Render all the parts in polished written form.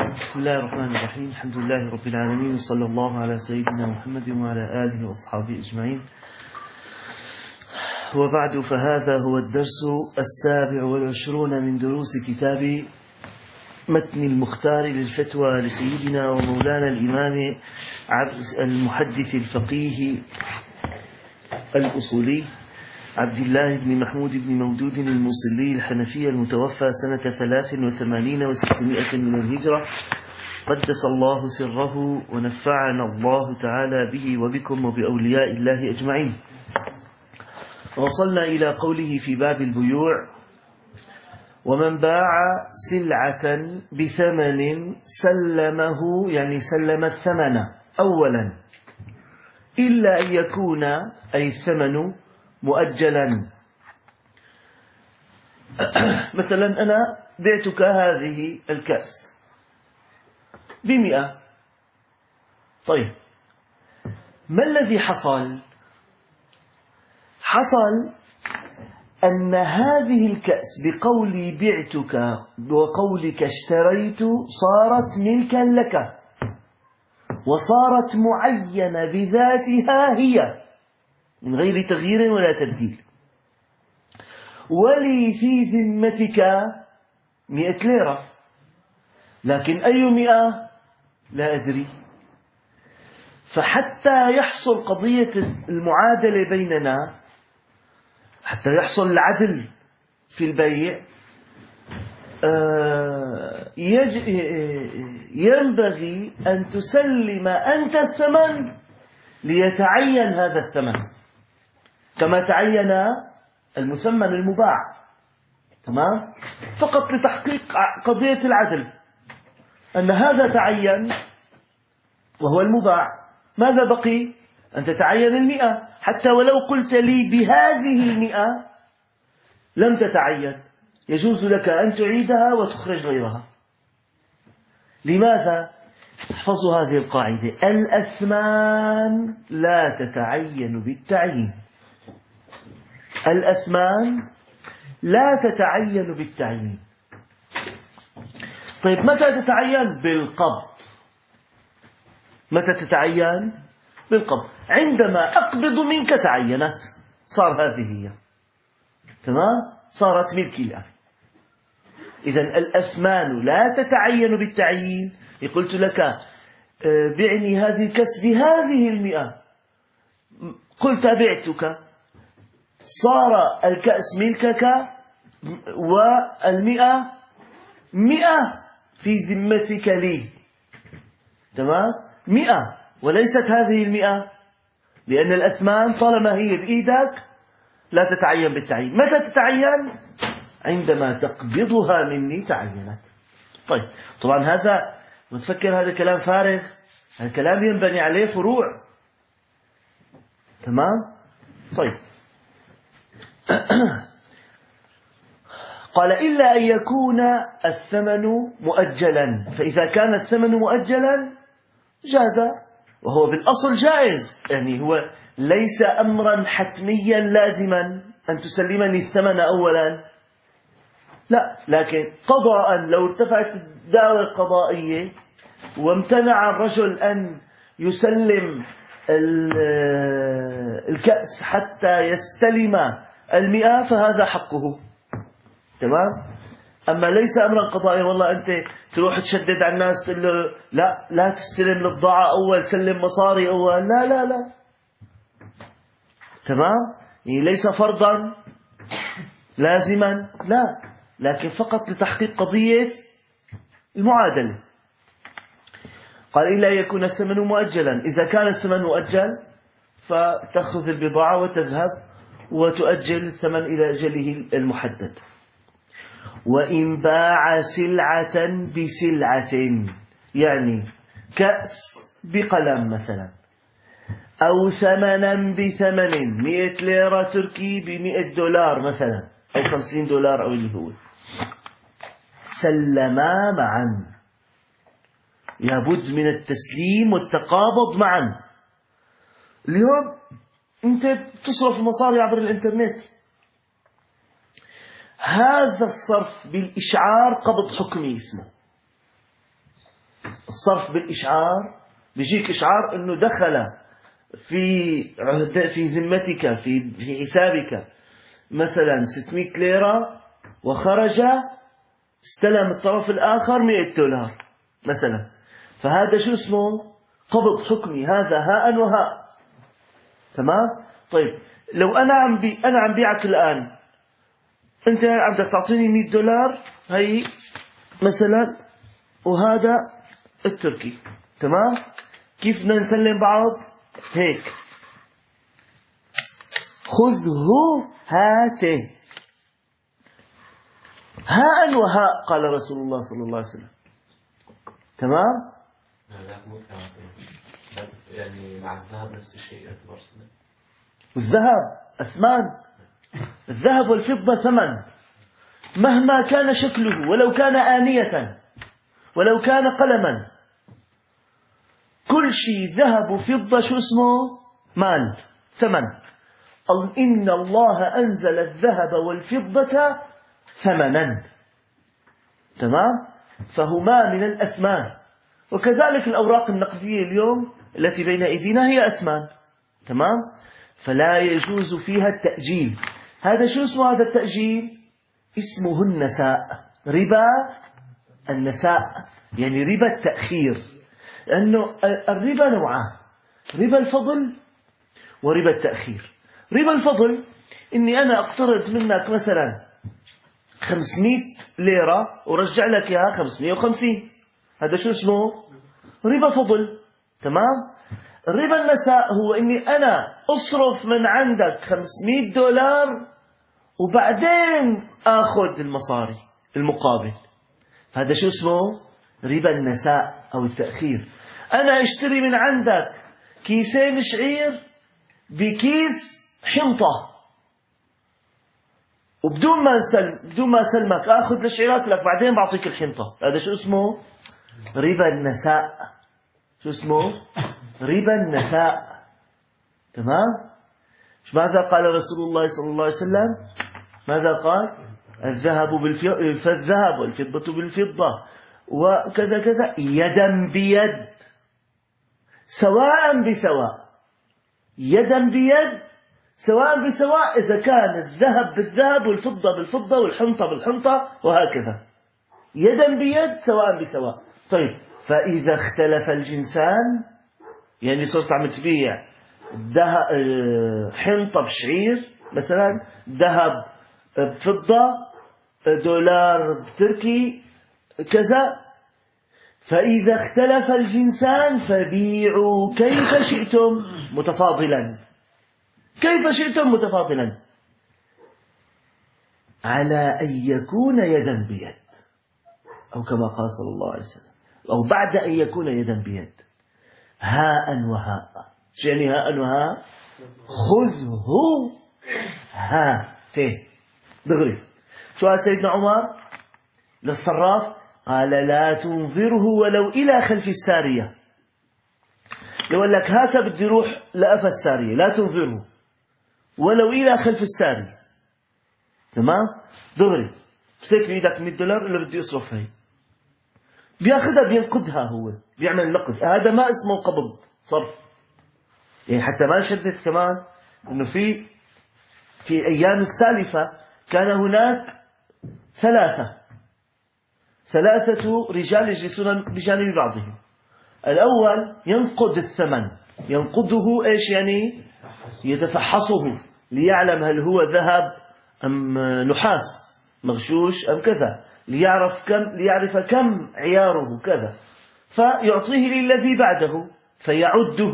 بسم الله الرحمن الرحيم. الحمد لله رب العالمين، وصلى الله على سيدنا محمد وعلى آله وأصحابه أجمعين. وبعد، فهذا هو الدرس 27 من دروس كتاب متن المختار للفتوى لسيدنا ومولانا الإمام المحدث الفقيه الأصولي عبد الله بن محمود بن مودود الموصلي الحنفي المتوفى سنة 83 و600 من الهجرة، قدس الله سره ونفعنا الله تعالى به وبكم وبأولياء الله أجمعين. وصلنا إلى قوله في باب البيوع: ومن باع سلعة بثمن سلمه، يعني سلم الثمن أولا، إلا أن يكون أي الثمن مؤجلا. مثلا أنا بعتك هذه الكأس ب100. طيب، ما الذي حصل؟ حصل أن هذه الكأس بقولي بعتك وقولك اشتريت صارت ملكا لك، وصارت معينة بذاتها هي من غير تغيير ولا تبديل. ولي في ذمتك 100 ليرة، لكن أي 100 لا أدري. فحتى يحصل قضية المعادلة بيننا، حتى يحصل العدل في البيع، ينبغي أن تسلم أنت الثمن ليتعين هذا الثمن كما تعين المثمن المباع. تمام؟ فقط لتحقيق قضية العدل، أن هذا تعين وهو المباع، ماذا بقي؟ أن تتعين 100. حتى ولو قلت لي بهذه 100 لم تتعين، يجوز لك أن تعيدها وتخرج غيرها. لماذا؟ احفظوا هذه القاعدة: الأثمان لا تتعين بالتعيين. الأثمان لا تتعين بالتعيين. طيب، متى تتعين؟ بالقبض. متى تتعين؟ بالقبض. عندما أقبض منك تعينت، صار هذه هي. تمام؟ صارت ملكي الآن. إذن الأثمان لا تتعين بالتعيين. قلت لك بعني هذه الكأس بهذه 100، قلت بعتك، صار الكأس ملكك، والمئة 100 في ذمتك لي. تمام؟ 100 وليست هذه 100، لأن الأثمان طالما هي بإيدك لا تتعين بالتعيين. متى تتعين؟ عندما تقبضها مني تعينت. طيب، طبعا هذا متفكر هذا كلام فارغ، هذا كلام ينبني عليه فروع. تمام؟ طيب. قال: إلا أن يكون الثمن مؤجلا. فإذا كان الثمن مؤجلا جاز، وهو بالأصل جائز، يعني هو ليس أمرا حتميا لازما أن تسلمني الثمن أولا، لا، لكن قضاء لو ارتفعت الدعوى القضائية وامتنع الرجل أن يسلم الكأس حتى يستلم 100 فهذا حقه. تمام؟ أما ليس أمرا قضائيا، والله أنت تروح تشدد على الناس تقول له لا تستلم البضاعة أول، سلم مصاري أول، لا لا لا. تمام؟ يعني ليس فرضا لازما، لا، لكن فقط لتحقيق قضية المعادلة. قال: إلا يكون الثمن مؤجلا. إذا كان الثمن مؤجل فتأخذ البضاعة وتذهب وتؤجل الثمن إلى أجله المحدد. وإن باع سلعة بسلعة، يعني كأس بقلم مثلا، أو ثمنا بثمن، 100 ليرة تركي ب$100 مثلا، أو $50 أو اللي هو، سلما معا. لابد من التسليم والتقابض معا. اليوم أنت تصرف المصاري عبر الإنترنت، هذا الصرف بالإشعار قبض حكمي اسمه. الصرف بالإشعار، بيجيك إشعار أنه دخل في ذمتك في حسابك مثلا 600 ليرة، وخرج استلم الطرف الآخر $100 مثلا. فهذا شو اسمه؟ قبض حكمي، هذا هاء وهاء. تمام؟ طيب لو أنا عم بيعك الآن، أنت بدك تعطيني $100 هي مثلا، وهذا التركي. تمام؟ كيف بدنا نسلم بعض؟ هيك، خذه هاته، هاء وهاء قال رسول الله صلى الله عليه وسلم. تمام؟ يعني مع الذهب نفس الشيء يعتبر ثمن. الذهب أثمان، الذهب والفضة ثمن مهما كان شكله، ولو كان آنية، ولو كان قلما، كل شيء ذهب وفضة شو اسمه؟ مال، ثمن. إن الله أنزل الذهب والفضة ثمنا. تمام؟ فهما من الأثمان. وكذلك الأوراق النقدية اليوم التي بين أيدينا هي أثمان. تمام؟ فلا يجوز فيها التأجيل. هذا شو اسمه هذا التأجيل؟ اسمه النساء، ربا النساء، يعني ربا التأخير. لأنه الربا نوعان: ربا الفضل وربا التأخير. ربا الفضل إني أنا أقترض منك مثلا 500 ليرة ورجع لك إياها 550، هذا شو اسمه؟ ربا فضل. تمام؟ الربا النساء هو إني أنا أصرف من عندك $500 وبعدين أخذ المصاري المقابل، هذا شو اسمه؟ ربا النساء أو التأخير. أنا أشتري من عندك كيسين شعير بكيس حنطة، وبدون ما أسلمك أخذ الشعيرات لك بعدين بعطيك الحنطة، هذا شو اسمه؟ ربا النساء. شو اسمه؟ ربا النساء. تمام؟ ماذا قال رسول الله صلى الله عليه وسلم؟ ماذا قال؟ الذهب فالذهب والفضة بالفضة وكذا كذا يدا بيد سواء بسواء. يدا بيد سواء بسواء، إذا كان الذهب بالذهب والفضة بالفضة والحنطة بالحنطة وهكذا، يدا بيد سواء بسواء. طيب فإذا اختلف الجنسان، يعني صرت عم تبيع حنطة بشعير مثلا، ذهب بفضة، دولار بتركي كذا، فإذا اختلف الجنسان فبيعوا كيف شئتم متفاضلا، كيف شئتم متفاضلا، على أن يكون يدا بيد، أو كما قال صلى الله عليه وسلم، أو بعد أن يكون يدا بيد، هاء وهاء. شو يعني هاء وهاء؟ خذه هاته دغري. شو قال سيدنا عمر للصراف؟ قال لا تنظره ولو إلى خلف السارية. لو قال لك هات بدي روح لأفى السارية، لا تنظره ولو إلى خلف السارية. تمام؟ دغري بسيك بإيدك $100 اللي بدي أصرف هي، بياخذها بينقدها، هو بيعمل نقد. هذا ما اسمه قبض، صرف. يعني حتى ما نشدد كمان إنه في أيام السالفة كان هناك ثلاثة رجال يجلسون بجانب بعضهم. الأول ينقد الثمن، ينقده إيش يعني؟ يتفحصه ليعلم هل هو ذهب أم نحاس مغشوش أم كذا، ليعرف كم عياره كذا، فيعطيه للذي بعده فيعده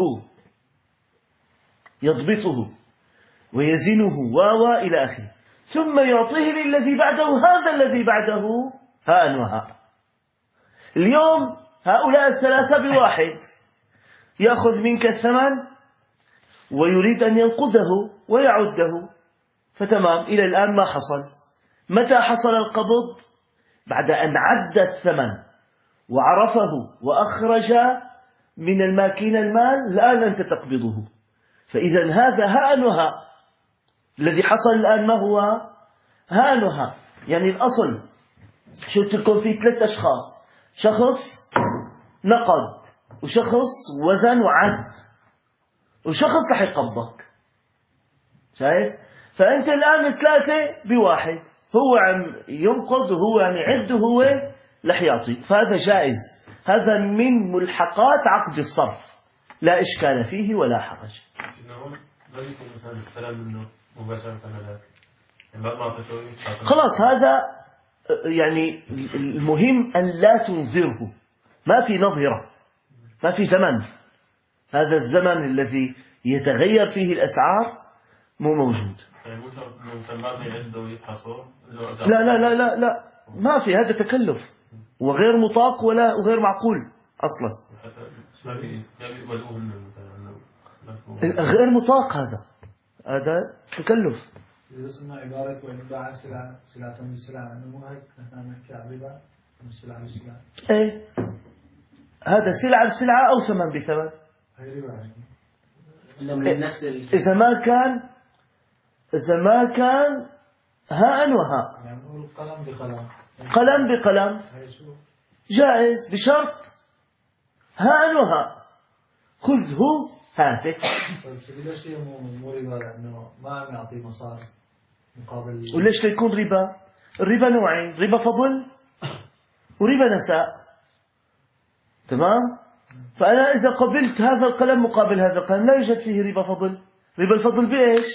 يضبطه ويزنه إلى آخره، ثم يعطيه للذي بعده، هذا الذي بعده هاء وهاء. اليوم هؤلاء الثلاثة بواحد يأخذ منك الثمن ويريد أن ينقده ويعده، فتمام. إلى الآن ما حصل. متى حصل القبض؟ بعد أن عد الثمن وعرفه وأخرج من الماكين المال، الآن أنت تقبضه. فإذا هذا هاء وهاء. الذي حصل الآن ما هو؟ هاء وهاء. يعني الأصل شو قلت لكم؟ في 3 أشخاص: شخص نقد وشخص وزن وعد وشخص رح يقبضك. شايف؟ فأنت الآن 3 بواحد، هو عم ينقض وهو عم يعد وهو رح يعطي، فهذا جائز. هذا من ملحقات عقد الصرف، لا إشكال فيه ولا حرج. لا يكون مثلا استلم منه مباشرة خلاص، هذا يعني المهم أن لا تنظره، ما في نظرة، ما في زمن. هذا الزمن الذي يتغير فيه الأسعار مو موجود. لا لا لا لا لا، ما في، هذا تكلف وغير مطاق وغير معقول أصلا. غير مطاق، هذا تكلف. إذا سمع عبارة وإن باع سلعة بسلعة أنه مو هيك نحن نحكي على الربا من سلعة بسلعة. إيه، هذا سلعة بسلعة أو ثمن بثمن. هي ربا. إذا ما كان هاء وهاء، يعني نقول قلم بقلم، قلم بقلم جائز بشرط هاء وهاء، خذه هاته. طيب ليش مو ربا؟ لأنه ما عم يعطي مصاري مقابل. وليش يكون ربا؟ الربا نوعين، ربا فضل وربا نساء. تمام؟ فأنا إذا قبلت هذا القلم مقابل هذا القلم لا يوجد فيه ربا فضل. ربا الفضل بإيش؟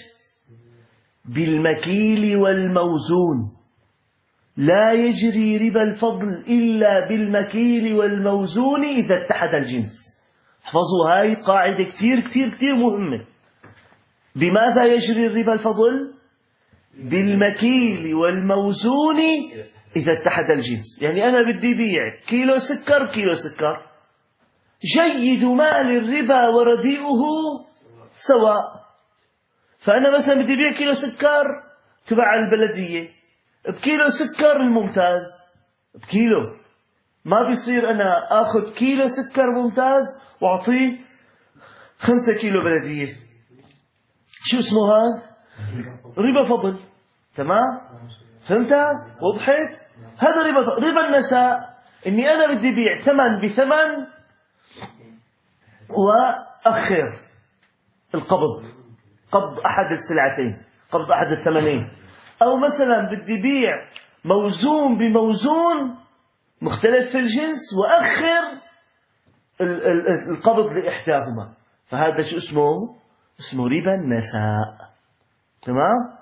بالمكيل والموزون. لا يجري ربا الفضل إلا بالمكيل والموزون إذا اتحد الجنس. احفظوا هاي قاعدة كتير كتير كتير مهمة. بماذا يجري الربا الفضل؟ بالمكيل والموزون إذا اتحد الجنس. يعني أنا بدي بيع كيلو سكر كيلو سكر، جيد مال الربا ورديئه سواء. فأنا مثلا بدي بيع كيلو سكر تبع البلدية بكيلو سكر الممتاز بكيلو، ما بيصير أنا أخذ كيلو سكر ممتاز وأعطيه 5 كيلو بلدية. شو اسمه هذا؟ ربا فضل. تمام؟ فهمتها؟ وضحت؟ هذا ربا النساء، إني أنا بدي بيع ثمن بثمن وأخر القبض، قبض أحد السلعتين، قبض أحد الثمنين. أو مثلا بدي بيع موزون بموزون مختلف في الجنس وأخر القبض لإحداهما، فهذا شو اسمه؟ اسمه ربا النساء. تمام؟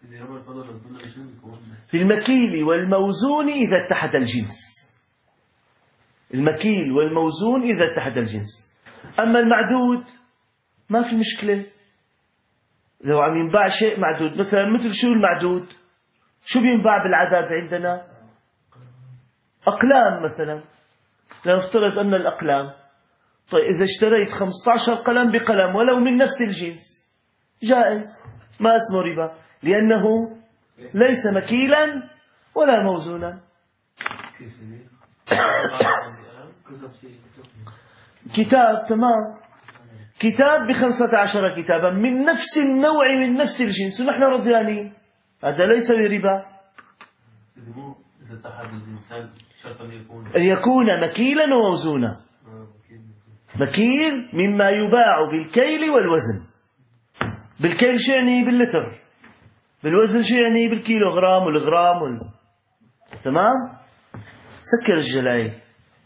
في المكيل والموزون إذا اتحد الجنس. المكيل والموزون إذا اتحد الجنس. أما المعدود ما في مشكلة، لو عم ينباع شيء معدود مثلا، مثل شو المعدود؟ شو بينباع بالعدد عندنا؟ أقلام مثلا، لنفترض أن الأقلام، طيب إذا اشتريت 15 قلم بقلم ولو من نفس الجنس جائز، ما اسمه ربا، لأنه ليس مكيلا ولا موزونا. كتاب، تمام، كتاب ب15 كتابا من نفس النوع من نفس الجنس ونحن رضيانين، هذا ليس بربا. أن يكون مكيلا وموزونا. مكيل مما يباع بالكيل والوزن. بالكيل شو يعني؟ باللتر. بالوزن شو يعني؟ بالكيلوغرام والغرام تمام؟ سكر الجلاي.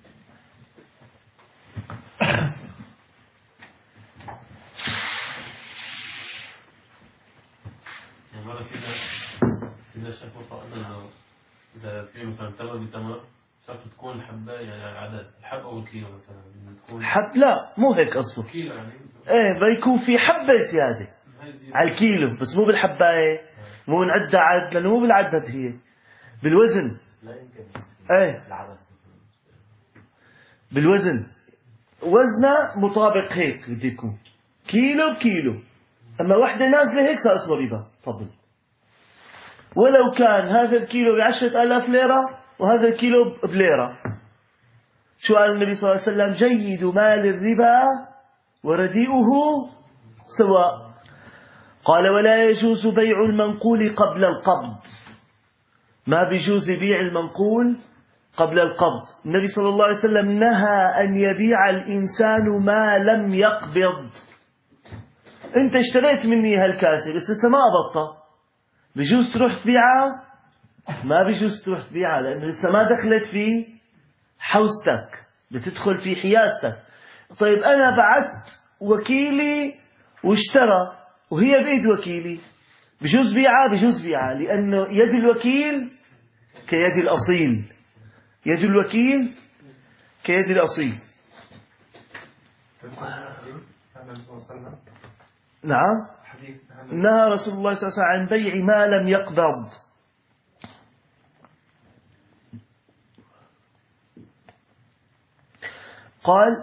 سيدنا الشيخ وقال إذا في مثلا تمر بتمر شرط تكون الحبة يعني عدد الحب أو الكيلو مثلا تكون حب، لا مو هيك أصله. كيلو يعني إيه بيكون في حبة زيادة على الكيلو، بس مو بالحباية، مو نعدها عد، لأنه مو بالعدد، هي بالوزن. لا يمكن. إيه بالوزن، وزنه مطابق هيك بده يكون كيلو بكيلو. أما واحدة نازلة هيك صار اسمه ربا فضل، ولو كان هذا الكيلو ب10,000 ليرة وهذا الكيلو بليرة. شو قال النبي صلى الله عليه وسلم؟ جيد مال الربا ورديئه سواء. قال ولا يجوز بيع المنقول قبل القبض. ما بيجوز بيع المنقول قبل القبض. النبي صلى الله عليه وسلم نهى أن يبيع الإنسان ما لم يقبض. أنت اشتريت مني هالكاسة بس لسه ما قبضتها، بجوز تروح تبيعها؟ ما بجوز تروح تبيعها، لأنه لسه ما دخلت في حوزتك، بتدخل في حيازتك. طيب أنا بعت وكيلي واشترى وهي بإيد وكيلي، بجوز بيعها؟ بجوز بيعها، لأنه يد الوكيل كيد الأصيل، يد الوكيل كيد الأصيل. نعم، نهى رسول الله صلى الله عليه وسلم عن بيع ما لم يقبض. قال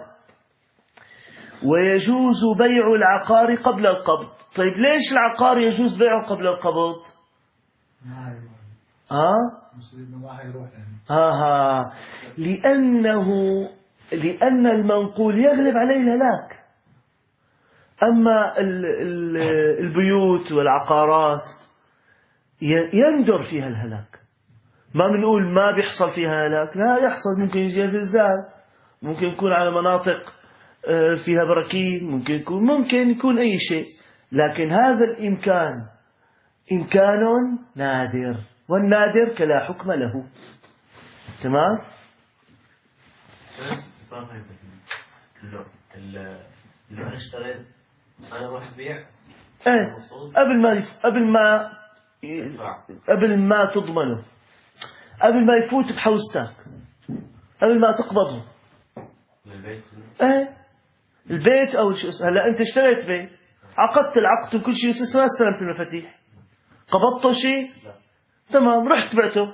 ويجوز بيع العقار قبل القبض. طيب ليش العقار يجوز بيعه قبل القبض؟ لأن المنقول يغلب عليه الهلاك. أما البيوت والعقارات يندر فيها الهلاك. ما بنقول ما بيحصل فيها هلاك، لا يحصل، ممكن يجي زلزال، ممكن يكون على مناطق فيها براكين، ممكن يكون أي شيء، لكن هذا الإمكان إمكان نادر، والنادر كلا حكم له. تمام؟ لو أنا اشتريت أنا أروح أبيع قبل ما تضمنه، قبل ما يفوت بحوزتك، قبل ما تقبضه. البيت أو شو. هلا أنت اشتريت بيت، عقدت العقد وكل شيء، بس ما استلمت المفاتيح، قبضته شيء؟ تمام، رحت بعته،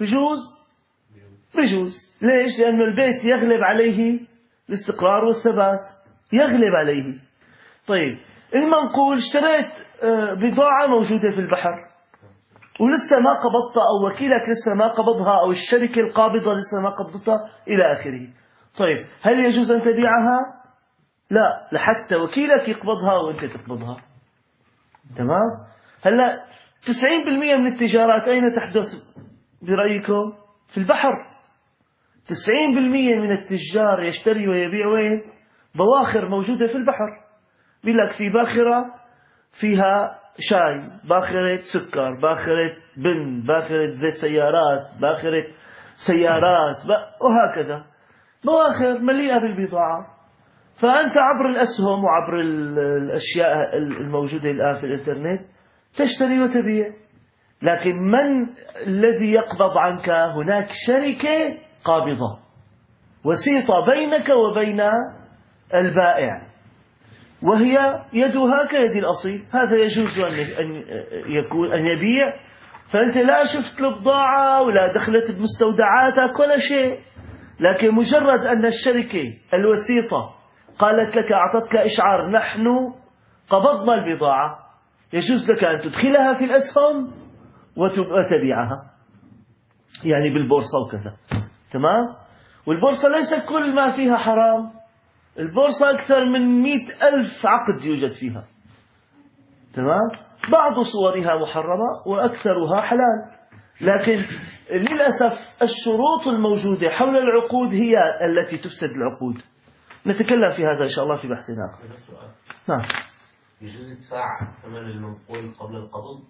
بجوز. ليش؟ لأنه البيت يغلب عليه الاستقرار والثبات، يغلب عليه. طيب المنقول، اشتريت بضاعة موجودة في البحر ولسه ما قبضتها، أو وكيلك لسه ما قبضها، أو الشركة القابضة لسه ما قبضتها إلى آخره. طيب هل يجوز أن تبيعها؟ لا، لحتى وكيلك يقبضها وأنت تقبضها. تمام؟ هلا 90% من التجارات أين تحدث برأيكم؟ في البحر. 90% من التجار يشتري ويبيع وين؟ بواخر موجودة في البحر. بيقول لك في باخرة فيها شاي، باخرة سكر، باخرة بن، باخرة زيت سيارات، باخرة سيارات، وهكذا بواخر مليئة بالبضاعة. فأنت عبر الأسهم وعبر الأشياء الموجودة الآن في الإنترنت تشتري وتبيع. لكن من الذي يقبض عنك؟ هناك شركة قابضة، وسيطة بينك وبين البائع، وهي يدها كيد الأصيل. هذا يجوز أن يبيع، فأنت لا شفت البضاعة ولا دخلت بمستودعاتك ولا شيء، لكن مجرد أن الشركة الوسيطة قالت لك، أعطتك إشعار، نحن قبضنا البضاعة، يجوز لك أن تدخلها في الأسهم وتبيعها، يعني بالبورصة وكذا. تمام؟ والبورصة ليس كل ما فيها حرام، البورصة أكثر من 100,000 عقد يوجد فيها. تمام؟ بعض صورها محرمة وأكثرها حلال، لكن للأسف الشروط الموجودة حول العقود هي التي تفسد العقود. نتكلم في هذا إن شاء الله في بحث آخر. نعم. يجوز يدفع ثمن المنقول قبل القبض؟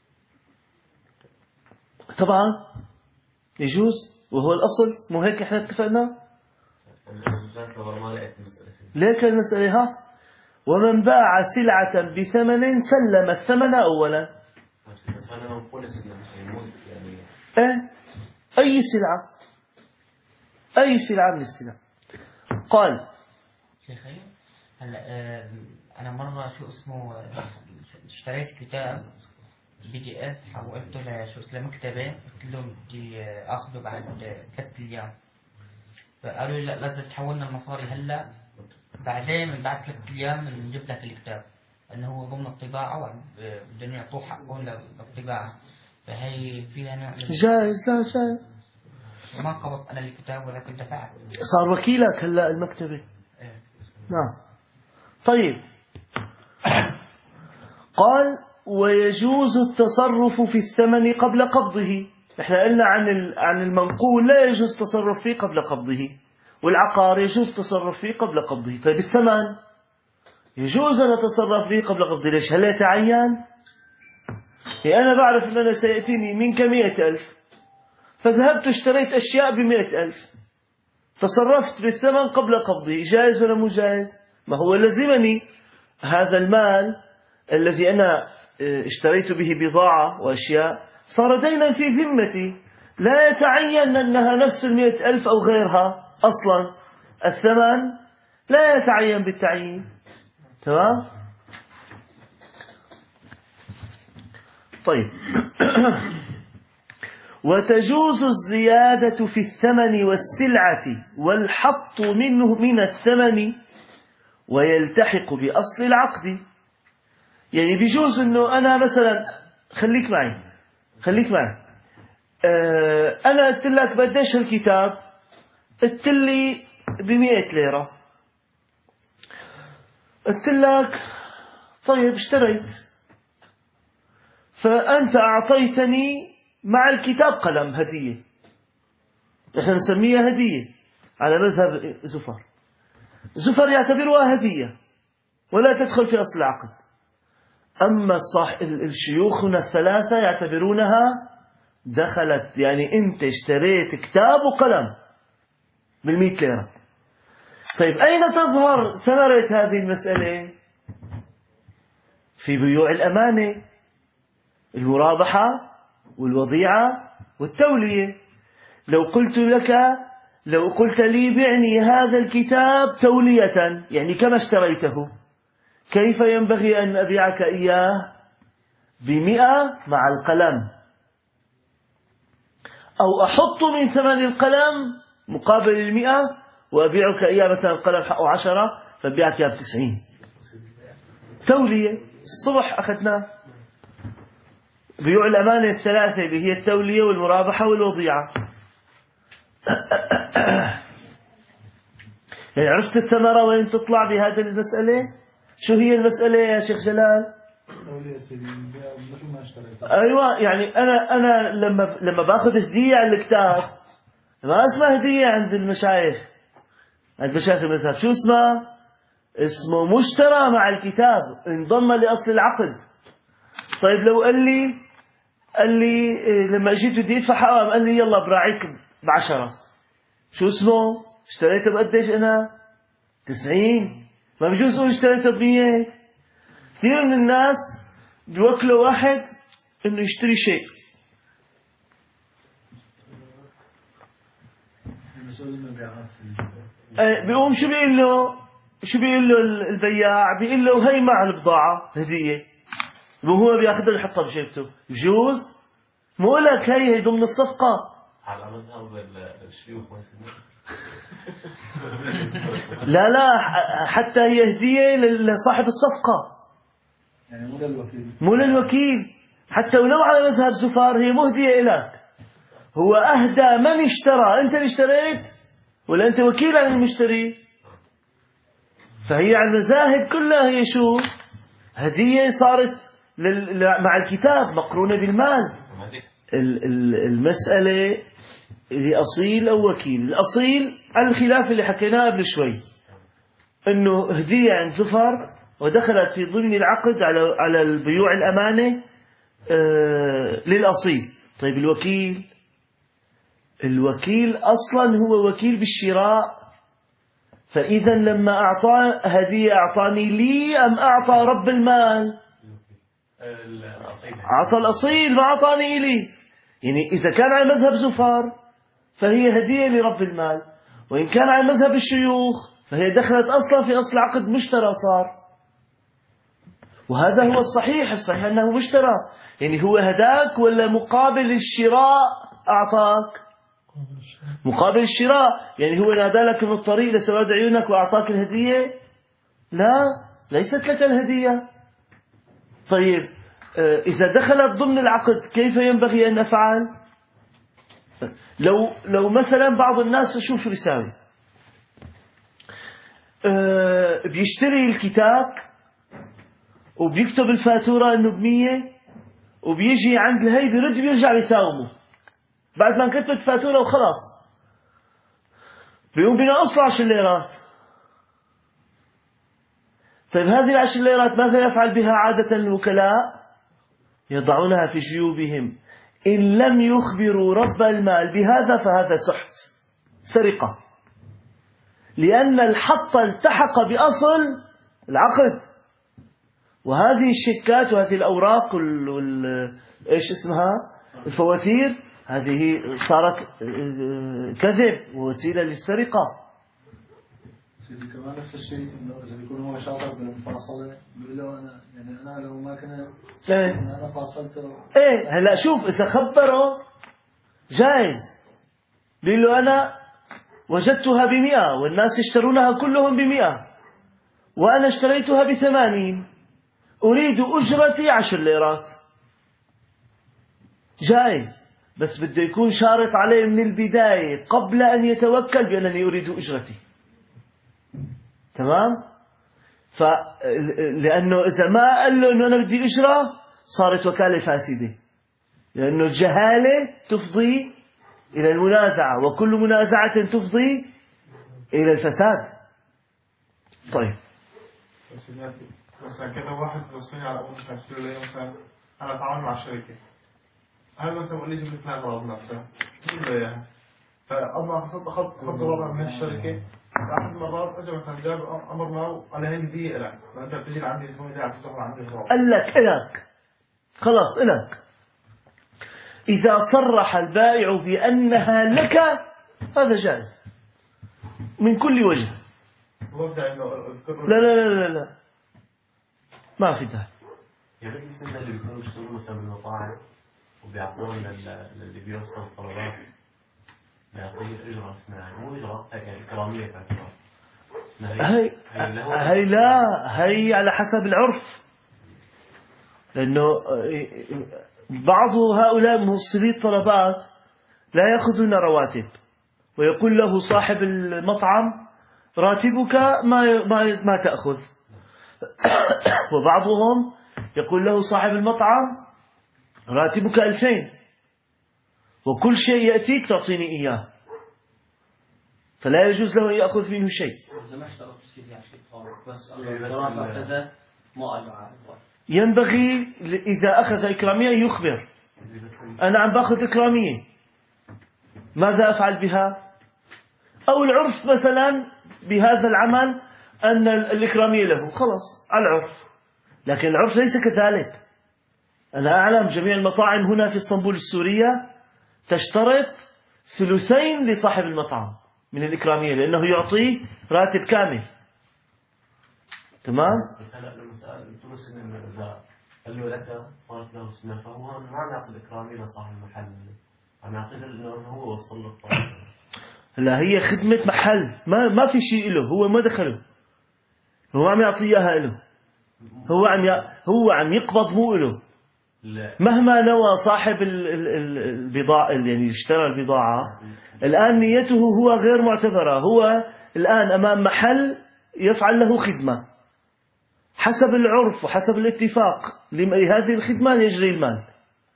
طبعا يجوز، وهو الأصل، مو هيك احنا اتفقنا؟ ليك المسألة ها؟ ومن باع سلعة بثمن سلم الثمن أولا. أي سلعة، أي سلعة من السلع. قال شيخي هلا أنا مرة اشتريت كتاب PDF، حولته لمكتبة، قلت لهم بدي أخذه بعد 3 أيام، فقالوا لي لا، لازم تحولنا المصاري هلا، بعدين من بعد 3 أيام نجيب لك الكتاب، لأنه هو ضمن الطباعة وبدهم يعطوه حقهم للطباعة، فهي فيها نوع جائز. لا جائز. ما قبضت أنا الكتاب ولكن دفعت، صار وكيلك هلا المكتبة. نعم. طيب قال ويجوز التصرف في الثمن قبل قبضه. إحنا قلنا عن المنقول لا يجوز التصرف فيه قبل قبضه، والعقار يجوز التصرف فيه قبل قبضه. طيب الثمن يجوز أن أتصرف فيه قبل قبضه، ليش؟ هل يتعين؟ يعني أنا بعرف أن أنا سيأتيني منك 100,000، فذهبت اشتريت أشياء ب100,000، تصرفت بالثمن قبل قبضه، جائز ولا مو جائز؟ ما هو لزمني هذا المال الذي أنا اشتريت به بضاعة وأشياء صار دينا في ذمتي، لا يتعين أنها نفس 100,000 أو غيرها. أصلا الثمن لا يتعين بالتعيين. تمام؟ طيب وتجوز الزيادة في الثمن والسلعة والحط منه من الثمن ويلتحق بأصل العقد. يعني بيجوز أنه أنا مثلا خليك معي أنا قلت لك بديش الكتاب، قلت لي ب100 ليرة، قلت لك طيب اشتريت، فأنت أعطيتني مع الكتاب قلم هدية، نحن نسميها هدية على مذهب زفر يعتبرها هدية ولا تدخل في أصل العقد. أما الشيوخنا الثلاثة يعتبرونها دخلت، يعني أنت اشتريت كتاب وقلم بال100 ليرة. طيب أين تظهر ثمرة هذه المسألة؟ في بيوع الأمانة، المرابحة والوضيعة والتولية. لو قلت لي بعني هذا الكتاب تولية، يعني كما اشتريته، كيف ينبغي أن أبيعك إياه؟ ب100 مع القلم، أو أحط من ثمن القلم مقابل 100 وأبيعك إياه مثلا القلم حقه 10 فأبيعك إياه ب90. تولية. الصبح أخذناه بيوع الأمانة الثلاثة اللي هي التولية والمرابحة والوضيعة. يعني عرفت الثمرة وين تطلع بهذه المسألة؟ شو هي المسألة يا شيخ جلال؟ أيوة، يعني أنا لما باخذ هدية على الكتاب ما اسمها هدية عند المشايخ، عند مشايخ المذهب شو اسمه؟ اسمه مشترى مع الكتاب، انضم لأصل العقد. طيب لو قال لي لما جيت بدي ادفع حقه قال لي يلا براعيك ب10، شو اسمه؟ اشتريته بقديش أنا؟ 90. ما بيجوز أقول اشتريته ب100. كثير من الناس بيوكلوا واحد إنه يشتري شيء، بيقوم شو بيقول له البياع؟ بيقول له هي مع البضاعة هدية، وهو بياخذها ويحطها بجيبته. بجوز؟ مو لك هي ضمن الصفقة. على مذهب الشيوخ ما يسموها. لا حتى هي هدية لصاحب الصفقة، يعني مو للوكيل. حتى ولو على مذهب زفار هي مو هدية إلك، هو أهدى من اشترى. أنت اللي اشتريت ولا أنت وكيل عن المشتري؟ فهي على المذاهب كلها هي شو؟ هدية صارت مع الكتاب مقرونة بالمال. المسألة لأصيل أو وكيل. الأصيل على الخلاف اللي حكيناه قبل شوي، أنه هدية عند زفر ودخلت في ضمن العقد على البيوع الأمانة للأصيل. طيب الوكيل أصلا هو وكيل بالشراء، فإذا لما أعطى هدية أعطاني لي أم أعطى رب المال؟ أعطى الأصيل، ما أعطاني لي. يعني إذا كان على مذهب زفر فهي هدية لرب المال، وإن كان على مذهب الشيوخ فهي دخلت أصلا في أصل عقد مشترى صار. وهذا هو الصحيح أنه مشترى، يعني هو هداك ولا مقابل الشراء أعطاك؟ مقابل الشراء. يعني هو نادى لك من الطريق لسواد عيونك وأعطاك الهدية؟ لا، ليست لك الهدية. طيب إذا دخلت ضمن العقد كيف ينبغي أن أفعل؟ لو مثلا بعض الناس شوف يساوي بيشتري الكتاب وبيكتب الفاتورة أنه ب100 وبيجي عند الهي بيرد بيرجع بيساومه. بعد ما كتبت فاتورة وخلاص بيقوم بينقص 10 ليرات. طيب هذه 10 ليرات ماذا يفعل بها عادة الوكلاء؟ يضعونها في جيوبهم. إن لم يخبروا رب المال بهذا فهذا سحت، سرقة، لأن الحط التحق بأصل العقد. وهذه الشيكات وهذه الأوراق إيش اسمها؟ الفواتير، هذه صارت كذب ووسيلة للسرقة. سيدي كمان نفس الشيء إنه إذا بيكون هو شاطر بالمفاصلة بيقول له أنا لو ما كنا أنا فاصلته. هلا شوف إذا خبره جائز، بيقول له أنا وجدتها ب100 والناس يشترونها كلهم ب100 وأنا اشتريتها ب80، أريد أجرتي 10 ليرات. جائز، بس بده يكون شارط عليه من البداية قبل أن يتوكل بأنني أريد أجرتي. تمام؟ لأنه إذا ما قال له أنه أنا بدي أجرة صارت وكالة فاسدة، لأنه الجهالة تفضي إلى المنازعة، وكل منازعة تفضي إلى الفساد. طيب مثلا كده واحد بصني على أول تشتري لي مثلا أنا أتعامل مع شركة، هل مثلا بقول لي جبت لها غرض نفسها جيب لي إياها، فأضمع أخذت وضع من الشركة. أحد المرات أجا مثلا جاب أمر ما وأنا هي هدية لك، فأنت بتجي لعندي زبون يدعك تاخذ عندي غرض. قال لك إلك خلاص إلك. إذا صرح البائع بأنها لك هذا جائز من كل وجه. لا لا لا لا لا ما في ده. يعني مثل السنة اللي بيكونوا يشتغلوا مثلا بالمطاعم وبيعطون للي بيوصل الطلبات بيعطيه أجرة اسمها مو أجرة يعني إكرامية تعتبر. هي لا هي على حسب العرف، لأنه بعض هؤلاء موصلي الطلبات لا يأخذون رواتب، ويقول له صاحب المطعم راتبك ما تأخذ، وبعضهم يقول له صاحب المطعم راتبك 2000 وكل شيء يأتيك تعطيني إياه، فلا يجوز له أن يأخذ منه شيء. ينبغي إذا أخذ إكرامية يخبر أنا عم باخذ إكرامية، ماذا أفعل بها؟ أو العرف مثلا بهذا العمل أن الإكرامية له، خلاص على العرف، لكن العرف ليس كذلك. أنا أعلم جميع المطاعم هنا في اسطنبول السورية تشترط 2/3 لصاحب المطعم من الإكرامية لأنه يعطيه راتب كامل. تمام؟ بس هلا المسألة بتوصل إنه إذا قال له لك صارت له سنة فهو ما عم يعطي الإكرامية لصاحب المحل، عم يعطيه لأنه هو وصل له الطلب. هلا هي خدمة محل، ما في شيء له، هو ما دخله، هو عم يعطي إياها له، هو عم يقبض مو له. مهما نوى صاحب البضاعة يعني اشترى البضاعة، الآن نيته هو غير معتبرة، هو الآن أمام محل يفعل له خدمة حسب العرف وحسب الاتفاق، لهذه الخدمة يجري المال.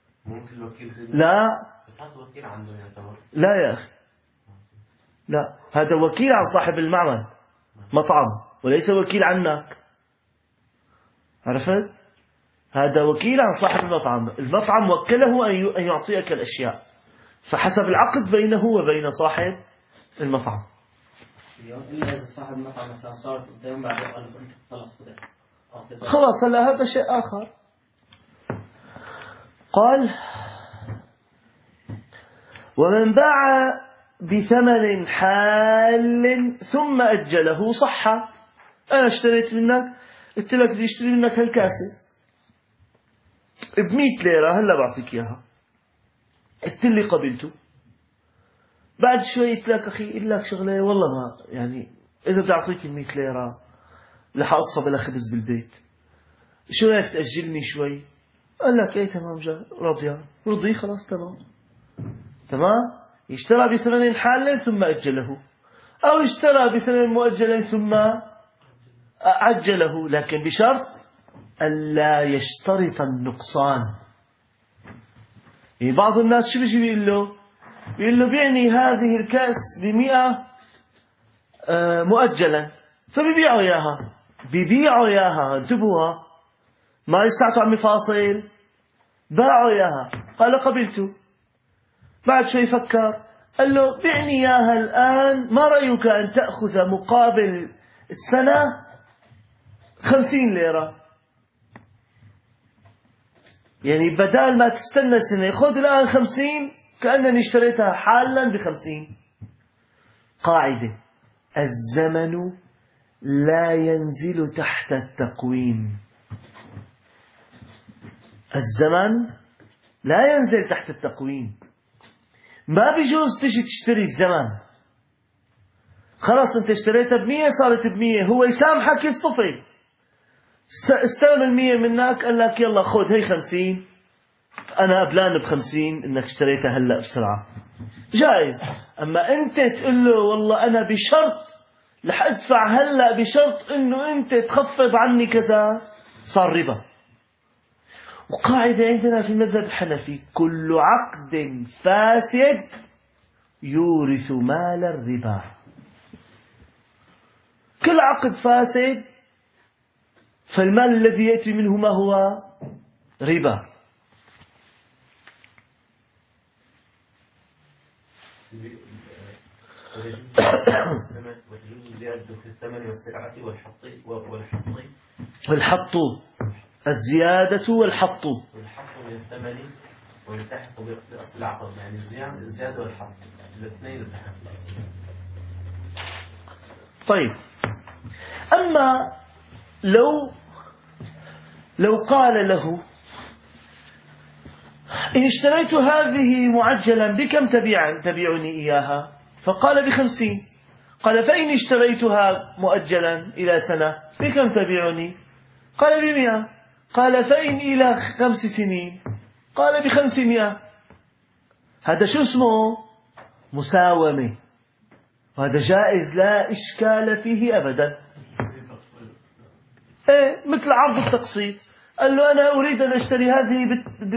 لا بس هذا وكيل عنده يعتبر. لا يا أخي، لا، هذا وكيل عن صاحب المعمل مطعم وليس وكيل عنك، عرفت؟ هذا وكيل عن صاحب المطعم، المطعم وكله أن يعطيك الأشياء، فحسب العقد بينه وبين صاحب المطعم. إذا صاحب المطعم مثلا صارت قدام بعد خلاص هلا هذا شيء آخر. قال ومن باع بثمن حال ثم أجله صح. أنا اشتريت منك، قلت لك بدي اشتري منك هالكاسة ب100 ليرة، هلا بعطيك إياها، قلت لي قبلته. بعد شوي قلت لك أخي إقول لك شغلة والله ما يعني إذا بدي أعطيك 100 ليرة رح أقصى بلا خبز بالبيت، شو رأيك تأجلني شوي؟ قال لك إيه تمام، جاء رضي خلاص تمام. اشترى بثمن حال ثم أجله، أو اشترى بثمن مؤجل ثم عجله، لكن بشرط ألا يشترط النقصان. يعني بعض الناس شو بيجي بيقول له بيقول له بيعني هذه الكأس ب100 مؤجلا، فبيبيعوا إياها. انتبهوا، ما يستعطوا عمي فاصل، باعوا إياها. قال قبلت. بعد شوي فكر، قال له بعني إياها الآن، ما رأيك أن تأخذ مقابل السنة 50 ليرة؟ يعني بدال ما تستنى سنة خذ الآن 50 كأنني اشتريتها حالا ب50. قاعدة: الزمن لا ينزل تحت التقويم. الزمن لا ينزل تحت التقويم. ما بيجوز تجي تشتري الزمن، خلاص انت اشتريتها ب100 صارت ب100، هو يسامحك يصطفي، استلم 100 منك، قال لك يلا خذ هي 50، انا قبلان ب50 انك اشتريتها هلا بسرعة، جائز. اما انت تقول له والله انا بشرط رح ادفع هلا بشرط انه انت تخفض عني كذا، صار ربا. وقاعدة عندنا في المذهب الحنفي: كل عقد فاسد يورث مال الربا. كل عقد فاسد فالمال الذي يأتي منه ما هو؟ ربا. وتجوز الزيادة في الثمن والسلعة والحط، الزيادة والحط من الثمن ويلتحق بأصل العقد، يعني الزيادة والحط الاثنين يلتحق بأصل. طيب، أما لو قال له إن اشتريت هذه معجلا بكم تبيعني إياها؟ فقال ب50. قال فإن اشتريتها مؤجلا إلى سنة بكم تبيعني؟ قال ب100. قال فإن إلى 5 سنين؟ قال ب500. هذا شو اسمه؟ مساومة، وهذا جائز لا إشكال فيه أبدا. مثل عرض التقسيط. قال له أنا أريد أن أشتري هذه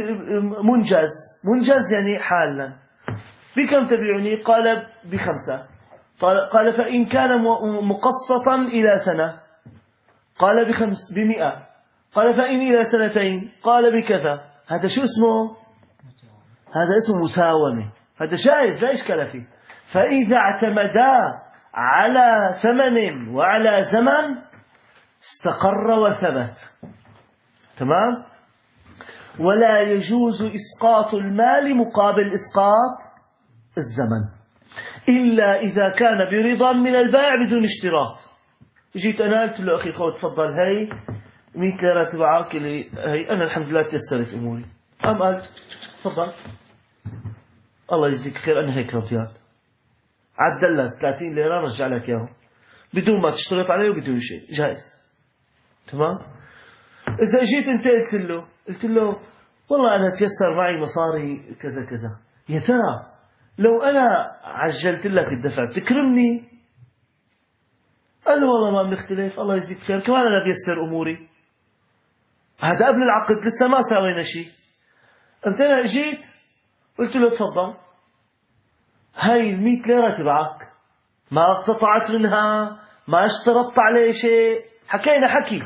منجز يعني حالا، بكم تبيعني؟ قال ب5. قال فإن كان مقسطا إلى سنة؟ قال ب100. قال فإن إلى 2 سنين؟ قال بكذا. هذا شو اسمه؟ هذا اسمه مساومة، هذا جائز لا إشكال فيه. فإذا اعتمدا على ثمن وعلى زمن استقر وثبت. تمام؟ ولا يجوز إسقاط المال مقابل إسقاط الزمن إلا إذا كان برضا من البائع بدون اشتراط. جيت أنا قلت له أخي خذ تفضل هاي 100 ليرة تبعك اللي هي أنا الحمد لله تيسرت أموري. قال تفضل الله يجزيك خير أنا هيك رضيان، عدل لك 30 ليرة رجع لك إياهم بدون ما تشترط عليه وبدون شيء، جائز. تمام؟ إذا جيت أنت قلت له والله أنا تيسر معي مصاري كذا كذا، يا ترى لو أنا عجلت لك الدفع بتكرمني؟ قال له والله ما بنختلف الله يجزيك خير، كمان أنا بيسر أموري. هذا قبل العقد لسه ما ساوينا شيء. أنا جيت قلت له تفضل هاي 100 ليرة تبعك، ما اقتطعت منها، ما اشترطت عليه شيء، حكينا حكي،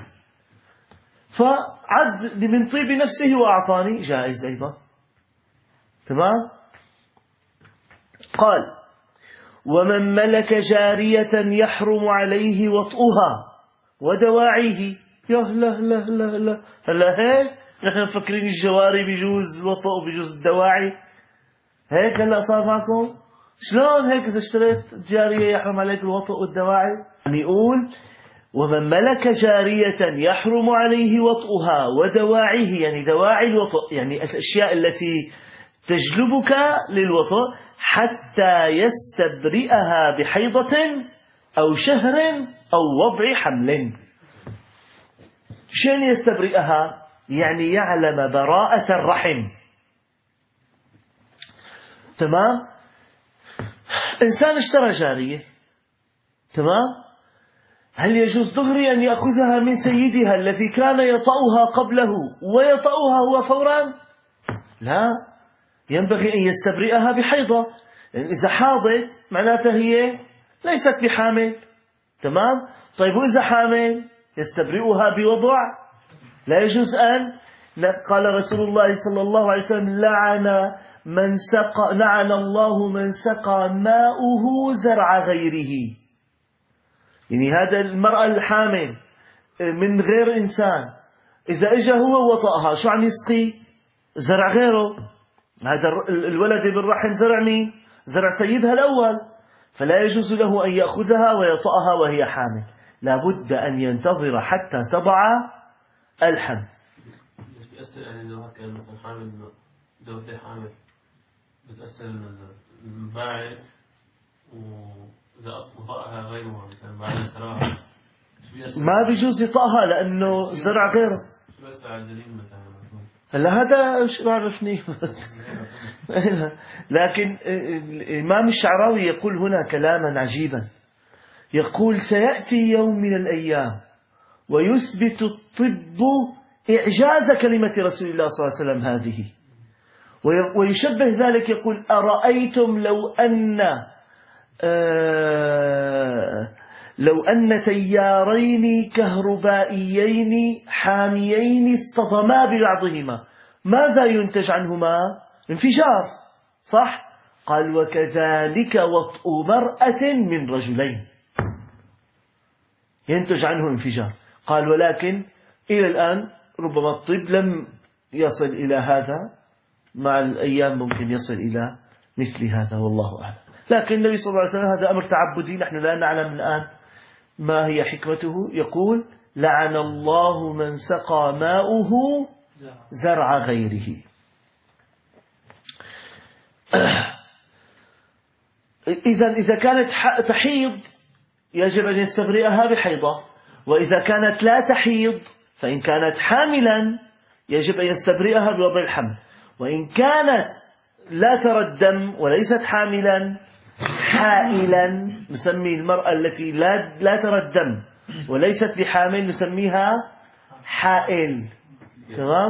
فعد من طيب نفسه وأعطاني، جائز أيضا. تمام؟ قال ومن ملك جارية يحرم عليه وطئها ودواعيه. يا لا لا لا لا هلا هيك نحن مفكرين الجواري بيجوز الوطئ وبيجوز الدواعي، هيك هلا صار معكم؟ شلون هيك إذا اشتريت جارية يحرم عليك الوطئ والدواعي؟ يعني يقول ومن ملك جارية يحرم عليه وطئها ودواعيه، يعني دواعي الوطئ يعني الأشياء التي تجلبك للوطئ حتى يستبرئها بحيضة أو شهر أو وضع حمل. شين يستبرئها؟ يعني يعلم براءة الرحم. تمام؟ إنسان اشترى جارية، تمام؟ هل يجوز دغري أن يأخذها من سيدها الذي كان يطأها قبله ويطأها هو فورا؟ لا، ينبغي أن يستبرئها بحيضة. يعني إذا حاضت معناتها هي ليست بحامل. تمام. طيب وإذا حامل يستبرئها بوضع؟ لا يجوز أن. قال رسول الله صلى الله عليه وسلم لعن الله من سقى ماؤه زرع غيره. يعني هذا المرأة الحامل من غير إنسان إذا إجا هو وطأها شو عم يسقي؟ زرع غيره. هذا الولد بالرحم زرع مين؟ زرع سيدها الأول، فلا يجوز له أن يأخذها ويطأها وهي حامل، لابد أن ينتظر حتى تضع الحمل. مش بيأثر يعني لو كان مثلا حامل زوجتي حامل بتأثر الباعث وإذا وطأها غيرها مثلا بعد الكراهة ما بيجوز يطأها لأنه زرع غيره. شو بيأثر على الجنين مثلا؟ هلا هذا شو بعرفني. لكن الإمام الشعراوي يقول هنا كلاما عجيبا، يقول سيأتي يوم من الأيام ويثبت الطب إعجاز كلمة رسول الله صلى الله عليه وسلم هذه، ويشبه ذلك يقول أرأيتم لو أن تيارين كهربائيين حاميين اصطدما ببعضهما ماذا ينتج عنهما؟ انفجار، صح؟ قال وكذلك وطء مرأة من رجلين ينتج عنه انفجار. قال ولكن إلى الآن ربما الطب لم يصل إلى هذا، مع الأيام ممكن يصل إلى مثل هذا والله أعلم. لكن النبي صلى الله عليه وسلم هذا أمر تعبدي، نحن لا نعلم الآن ما هي حكمته. يقول لعن الله من سقى ماؤه زرع غيره. إذا كانت تحيض يجب أن يستبرئها بحيضة، وإذا كانت لا تحيض فإن كانت حاملا يجب أن يستبرئها بوضع الحمل، وإن كانت لا ترى الدم وليست حاملا حائلا نسمي المرأة التي لا ترى الدم وليست بحامل نسميها حائل. تمام.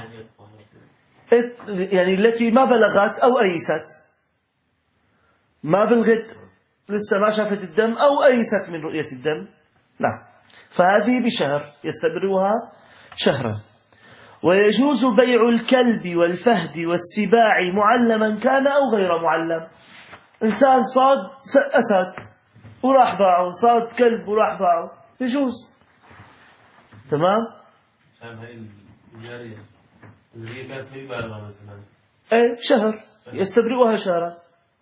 يعني التي ما بلغت أو أيست، ما بلغت لسه ما شافت الدم أو أيست من رؤية الدم، لا، فهذه بشهر يستبرئها شهرا. ويجوز بيع الكلب والفهد والسباع معلما كان أو غير معلم. إنسان صاد أسد وراح باعه، صاد كلب وراح باعه، يجوز. تمام. هاي الجارية اللي هي كانت في بالغة مثلا ايه شهر يستبرئها شهرا.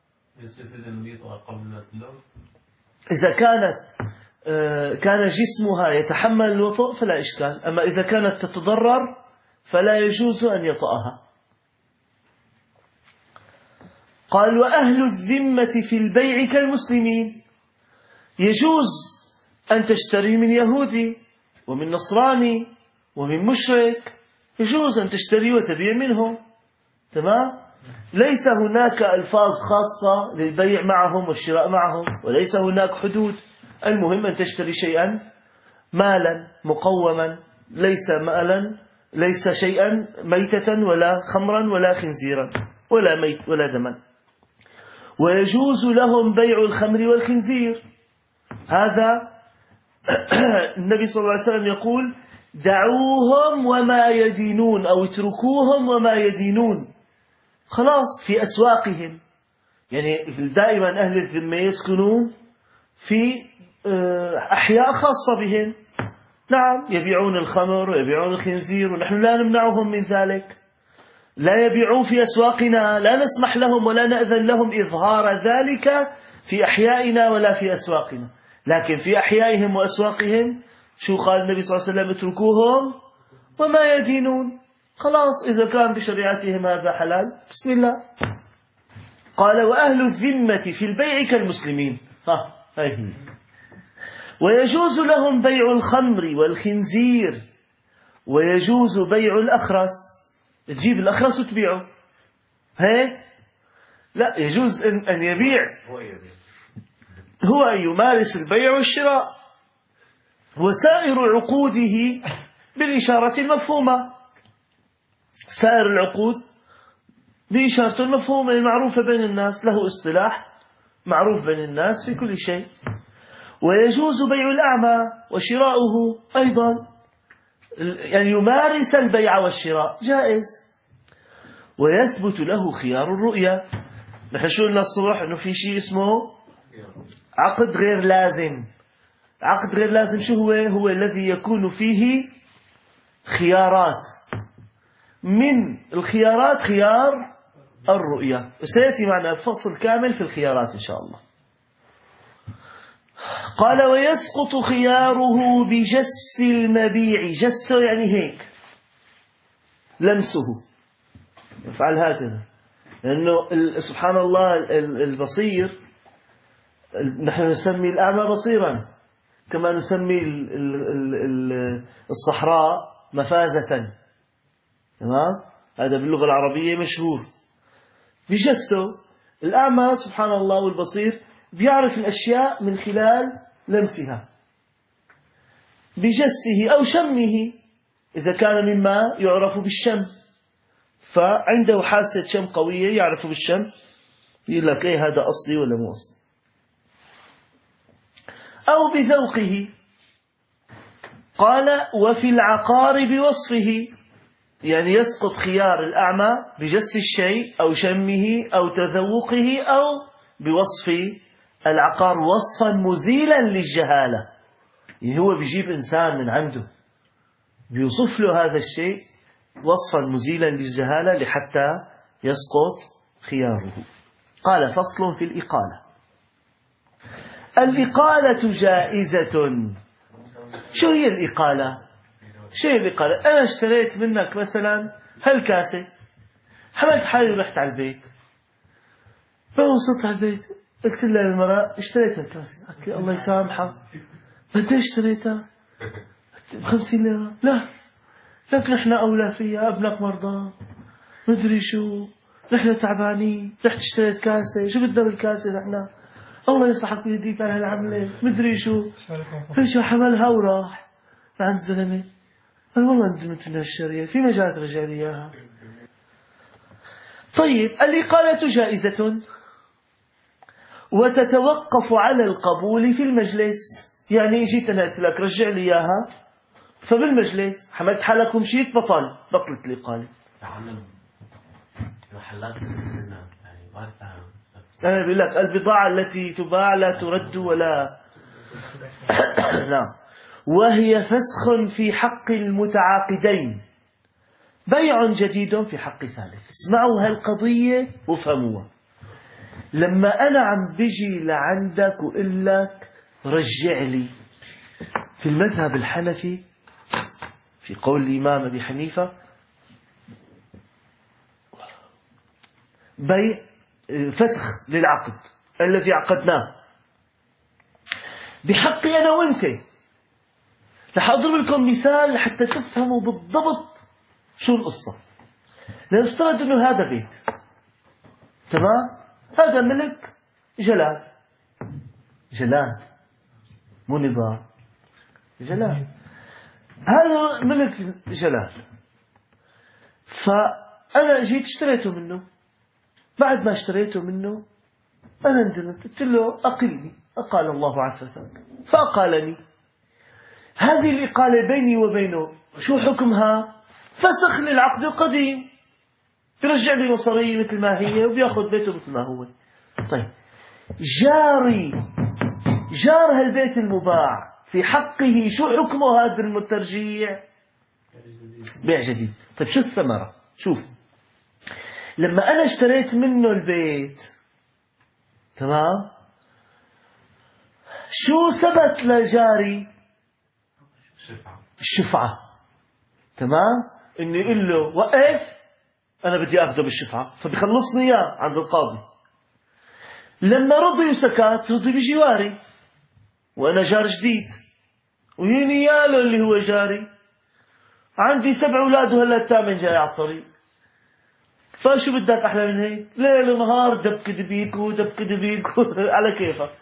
إذا كان جسمها يتحمل الوطء فلا إشكال، أما إذا كانت تتضرر فلا يجوز أن يطأها. قال وأهل الذمة في البيع كالمسلمين. يجوز أن تشتري من يهودي ومن نصراني ومن مشرك، يجوز أن تشتري وتبيع منهم. تمام. ليس هناك ألفاظ خاصة للبيع معهم والشراء معهم، وليس هناك حدود. المهم أن تشتري شيئا مالا مقوما، ليس مالا، ليس شيئا ميتة ولا خمرا ولا خنزيرا ولا ميت ولا دما. ويجوز لهم بيع الخمر والخنزير. هذا النبي صلى الله عليه وسلم يقول دعوهم وما يدينون، أو اتركوهم وما يدينون. خلاص في أسواقهم، يعني دائما أهل الذمة يسكنون في أحياء خاصة بهم، نعم، يبيعون الخمر ويبيعون الخنزير ونحن لا نمنعهم من ذلك. لا يبيعون في أسواقنا، لا نسمح لهم ولا نأذن لهم إظهار ذلك في أحيائنا ولا في أسواقنا، لكن في أحيائهم وأسواقهم شو قال النبي صلى الله عليه وسلم؟ اتركوهم وما يدينون. خلاص إذا كان بشريعتهم هذا حلال بسم الله. قال وأهل الذمة في البيع كالمسلمين. هاي. ويجوز لهم بيع الخمر والخنزير، ويجوز بيع الأخرس. تجيب الأخرس وتبيعه، هيك لا، يجوز أن يبيع، هو أن يمارس البيع والشراء وسائر عقوده بالإشارة المفهومة. سائر العقود بإشارة مفهومة معروفة بين الناس، له اصطلاح معروف بين الناس في كل شيء. ويجوز بيع الأعمى وشراؤه أيضا، يعني يمارس البيع والشراء جائز. ويثبت له خيار الرؤيا. نحن شو قلنا الصبح؟ إنه في شيء اسمه عقد غير لازم. عقد غير لازم شو هو؟ هو الذي يكون فيه خيارات، من الخيارات خيار الرؤيا. سيأتي معنا الفصل كامل في الخيارات إن شاء الله. قال ويسقط خياره بجس المبيع. جسه يعني هيك، لمسه، يفعل هكذا. لأنه سبحان الله البصير، نحن نسمي الأعمى بصيرا، كما نسمي الصحراء مفازة. تمام؟ هذا باللغة العربية مشهور. بجسه الأعمى سبحان الله والبصير بيعرف الأشياء من خلال لمسها، بجسه أو شمه إذا كان مما يعرف بالشم، فعنده حاسة شم قوية يعرف بالشم، يقول لك إيه هذا أصلي ولا مو أصلي. أو بذوقه. قال وفي العقار بوصفه، يعني يسقط خيار الأعمى بجس الشيء أو شمه أو تذوقه أو بوصف العقار وصفا مزيلا للجهالة. يعني هو بيجيب إنسان من عنده بيوصف له هذا الشيء وصفا مزيلا للجهالة لحتى يسقط خياره. قال فصل في الإقالة. الإقالة جائزة. شو هي الإقالة؟ شو هي الإقالة؟ أنا اشتريت منك مثلا هالكاسة، حملت حالي ورحت على البيت، فوصلت على البيت قلت لها للمرأة اشتريت الكاسة. قالت لي الله يسامحها، قد ايش اشتريتها؟ ب50 ليرة. لا لك نحن أولى فيها، ابنك مرضى مدري شو، نحن تعبانين، رحت اشتريت كاسة، شو بدنا بالكاسة نحن؟ الله يصحك ويهديك على هالعملة مدري شو. فيش حملها وراح لعند زلمة، قال والله ندمت من هالشرية، في مجال ترجع لي إياها. طيب الإقالة جائزة وتتوقف على القبول في المجلس. يعني جيت أنا قلت لك رجع لي إياها، فبالمجلس حملت حالك ومشيت بطلت الإقالة. تعلم محلات يعني ما تفهم. بيقول لك البضاعة التي تباع لا ترد ولا نعم. وهي فسخ في حق المتعاقدين، بيع جديد في حق ثالث. اسمعوا هالقضية وفهموها. لما أنا عم بيجي لعندك وقل لك رجع لي، في المذهب الحنفي في قول الإمام أبي حنيفة بيع فسخ للعقد الذي عقدناه بحقي أنا وأنت. رح أضرب لكم مثال حتى تفهموا بالضبط شو القصة. لنفترض أنه هذا بيت، تمام؟ هذا ملك جلال مو نظام، جلال، هذا ملك جلال. فأنا جيت اشتريته منه، بعد ما اشتريته منه أنا ندمت، قلت له أقلني، أقال الله عثرتك فأقالني. هذه الإقالة بيني وبينه شو حكمها؟ فسخ للعقد القديم، يرجع لي مصاري مثل ما هي وبياخذ بيته مثل ما هو. طيب جار هالبيت المباع في حقه شو حكمه هذا المترجيع؟ بيع جديد. طيب شو الثمرة؟ شوف، لما أنا اشتريت منه البيت، تمام، شو ثبت لجاري؟ الشفعة. تمام، إني يقول له وقف أنا بدي أخذه بالشفعة، فبيخلصني إياه عند القاضي. لما رضي وسكت، رضي بجواري وأنا جار جديد، ويني ياله اللي هو جاري، عندي 7 أولاد وهلا الثامن جاي على الطريق. فشو بدك أحلى من هيك؟ ليل ونهار دبكد بيكو على كيفك.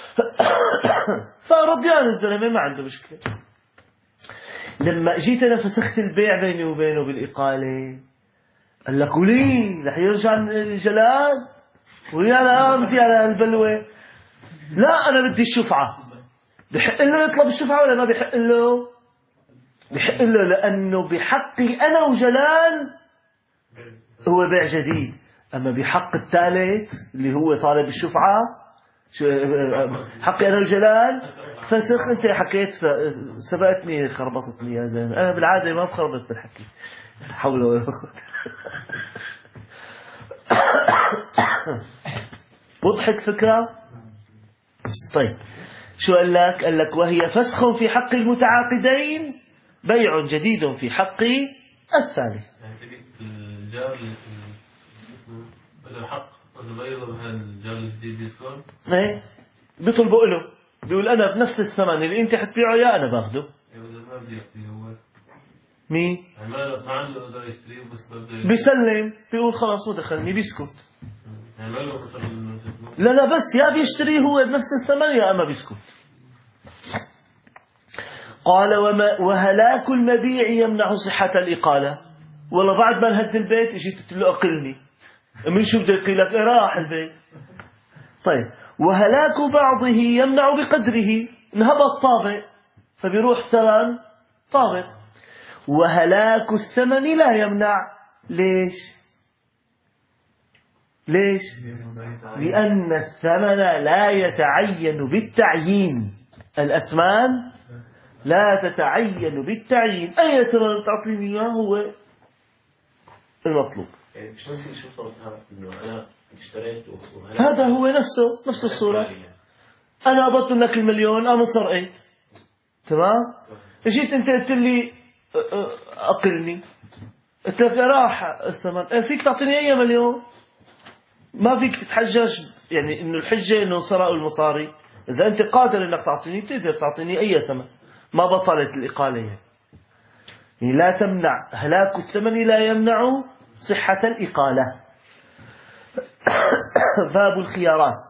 فرضيان الزلمة ما عنده مشكلة. لما جيت أنا فسخت البيع بيني وبينه بالإقالة، قال لك ولي رح يرجع الجلال ويا أنا أمتي على البلوة. لا أنا بدي الشفعة. بحق له يطلب الشفعة ولا ما بحق له؟ بحق له، لأنه بحقي أنا وجلال هو بيع جديد. أما بحق الثالث اللي هو طالب الشفعة، حقي أنا وجلال فسخ. أنت حكيت سبقتني خربطتني يا زلمة. أنا بالعادة ما بخربط بالحكي. حول ولا قوة. وضحت فكرة؟ طيب شو قال لك؟ قال لك وهي فسخ في حق المتعاقدين، بيع جديد في حق الثالث. يعني سيدي الجار له حق انه يطلب هذا الجار الجديد بيسكن. ايه بيطلبوا له، بيقول انا بنفس الثمن اللي انت حتبيعه يا انا باخده. ما بدي يشتري هو. مين؟ يعني ما عنده قدر يشتريه بس بده بيسلم، بيقول خلاص مو دخلني، بيسكت. يعني ما له مثلا لا بس يا بيشتريه هو بنفس الثمن يا اما بيسكت. قال وهلاك المبيع يمنع صحة الإقالة. والله بعد ما نهد البيت اجيت قلت له أقلني، من شو بده يقيلك؟ راح البيت. طيب وهلاك بعضه يمنع بقدره، انهبط طابق فبيروح ثمن طابق. وهلاك الثمن لا يمنع. ليش؟ لأن الثمن لا يتعين بالتعيين. الأثمان لا تتعين بالتعيين. أي ثمن تعطيني إياه هو المطلوب. يعني مش نفس شو صارت إنه أنا اشتريت هذا هو نفس الصورة. أنا قبضت لك 1,000,000 أنا سرقت، تمام؟ جيت أنت قلت لي أقلني، قلت لك راح الثمن. فيك تعطيني أي 1,000,000، ما فيك تتحجج يعني إنه الحجة إنه سرقوا المصاري. إذا أنت قادر إنك تعطيني بتقدر تعطيني أي ثمن، ما بطلت الإقالة. يعني لا تمنع، هلاك الثمن لا يمنع صحة الإقالة. باب الخيارات.